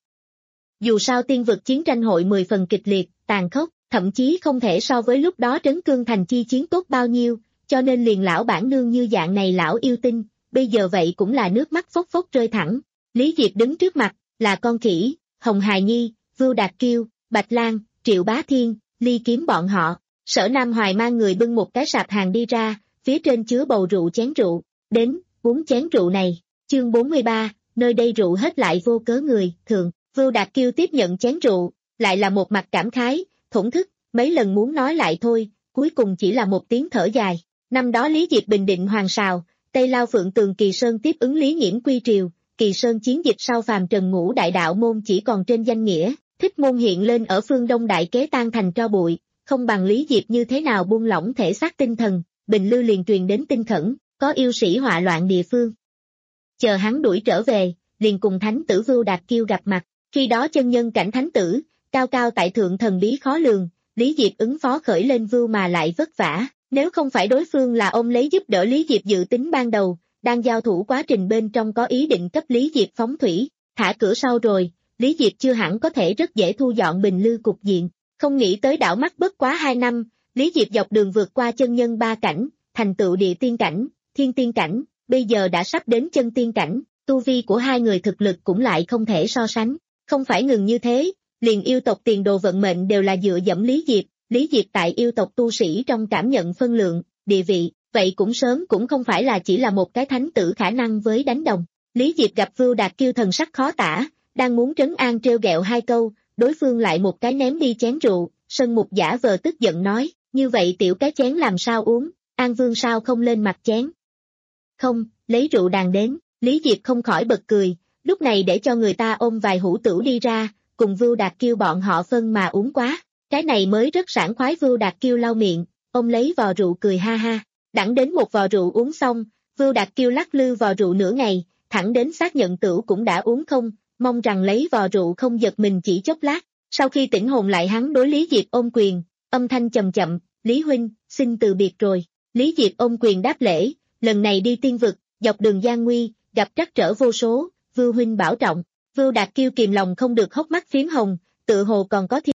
[SPEAKER 2] Dù sao tiên vực chiến tranh hội mười phần kịch liệt, tàn khốc, thậm chí không thể so với lúc đó Trấn Cương Thành chi chiến tốt bao nhiêu, cho nên liền lão bản nương như dạng này lão yêu tinh, bây giờ vậy cũng là nước mắt phốc phốc rơi thẳng. Lý Diệp đứng trước mặt, là con khỉ, Hồng Hài Nhi, Vưu Đạt Kiêu, Bạch Lan, Triệu Bá Thiên, Ly Kiếm bọn họ. Sở Nam Hoài mang người bưng một cái sạp hàng đi ra, phía trên chứa bầu rượu chén rượu, đến, uống chén rượu này, chương bốn mươi ba, nơi đây rượu hết lại vô cớ người, thường, Vưu Đạt Kiêu tiếp nhận chén rượu, lại là một mặt cảm khái, thổn thức, mấy lần muốn nói lại thôi, cuối cùng chỉ là một tiếng thở dài. Năm đó Lý Diệp bình định Hoàng Sào, Tây Lao Phượng Tường Kỳ Sơn tiếp ứng Lý Nghiễm quy triều, Kỳ Sơn chiến dịch sau phàm trần ngũ đại đạo môn chỉ còn trên danh nghĩa, thích môn hiện lên ở phương Đông đại kế tan thành tro bụi, không bằng Lý Diệp như thế nào buông lỏng thể xác tinh thần, Bình Lư liền truyền đến tinh khẩn, có yêu sĩ họa loạn địa phương. Chờ hắn đuổi trở về, liền cùng thánh tử Vưu Đạt Kiêu gặp mặt, khi đó chân nhân cảnh thánh tử, cao cao tại thượng thần bí khó lường, Lý Diệp ứng phó khởi lên Vưu mà lại vất vả, nếu không phải đối phương là ông lấy giúp đỡ Lý Diệp dự tính ban đầu, đang giao thủ quá trình bên trong có ý định cấp Lý Diệp phóng thủy, thả cửa sau rồi, Lý Diệp chưa hẳn có thể rất dễ thu dọn Bình Lư cục diện, không nghĩ tới đảo mắt bất quá hai năm, Lý Diệp dọc đường vượt qua chân nhân ba cảnh, thành tựu địa tiên cảnh, thiên tiên cảnh, bây giờ đã sắp đến chân tiên cảnh, tu vi của hai người thực lực cũng lại không thể so sánh, không phải ngừng như thế, liền yêu tộc tiền đồ vận mệnh đều là dựa dẫm Lý Diệp, Lý Diệp tại yêu tộc tu sĩ trong cảm nhận phân lượng, địa vị, vậy cũng sớm cũng không phải là chỉ là một cái thánh tử khả năng với đánh đồng. Lý Diệp gặp Vưu Đạt Kiêu thần sắc khó tả, đang muốn trấn an trêu ghẹo hai câu, đối phương lại một cái ném đi chén rượu, Sơn Mục giả vờ tức giận nói, như vậy tiểu cái chén làm sao uống, An Vương sao không lên mặt chén. Không, lấy rượu đàn đến, Lý Diệp không khỏi bật cười, lúc này để cho người ta ôm vài hũ tửu đi ra, cùng Vưu Đạt Kiêu bọn họ phân mà uống quá, cái này mới rất sảng khoái. Vưu Đạt Kiêu lau miệng, ông lấy vò rượu cười ha ha, đẳng đến một vò rượu uống xong, Vưu Đạt Kiêu lắc lư vò rượu nửa ngày, thẳng đến xác nhận tửu cũng đã uống không, mong rằng lấy vò rượu không giật mình chỉ chốc lát, sau khi tỉnh hồn lại hắn đối Lý Diệp ôm quyền, âm thanh chậm chậm, Lý huynh, xin từ biệt rồi, Lý Diệp ôm quyền đáp lễ, lần này đi tiên vực, dọc đường gian nguy, gặp trắc trở vô số, Vưu huynh bảo trọng. Vưu Đạt Kiêu kìm lòng không được hốc mắt phím hồng, tự hồ còn có thiên.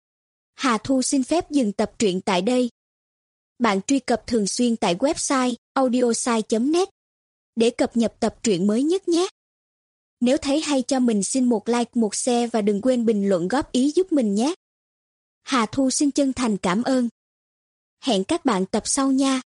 [SPEAKER 3] Hà Thu xin phép dừng tập truyện tại đây. Bạn truy cập thường xuyên tại website audiosai chấm net để cập nhật tập truyện mới nhất nhé. Nếu thấy hay cho mình xin một like, một share và đừng quên bình luận góp ý giúp mình nhé. Hà Thu xin chân thành cảm ơn. Hẹn các bạn tập sau nha.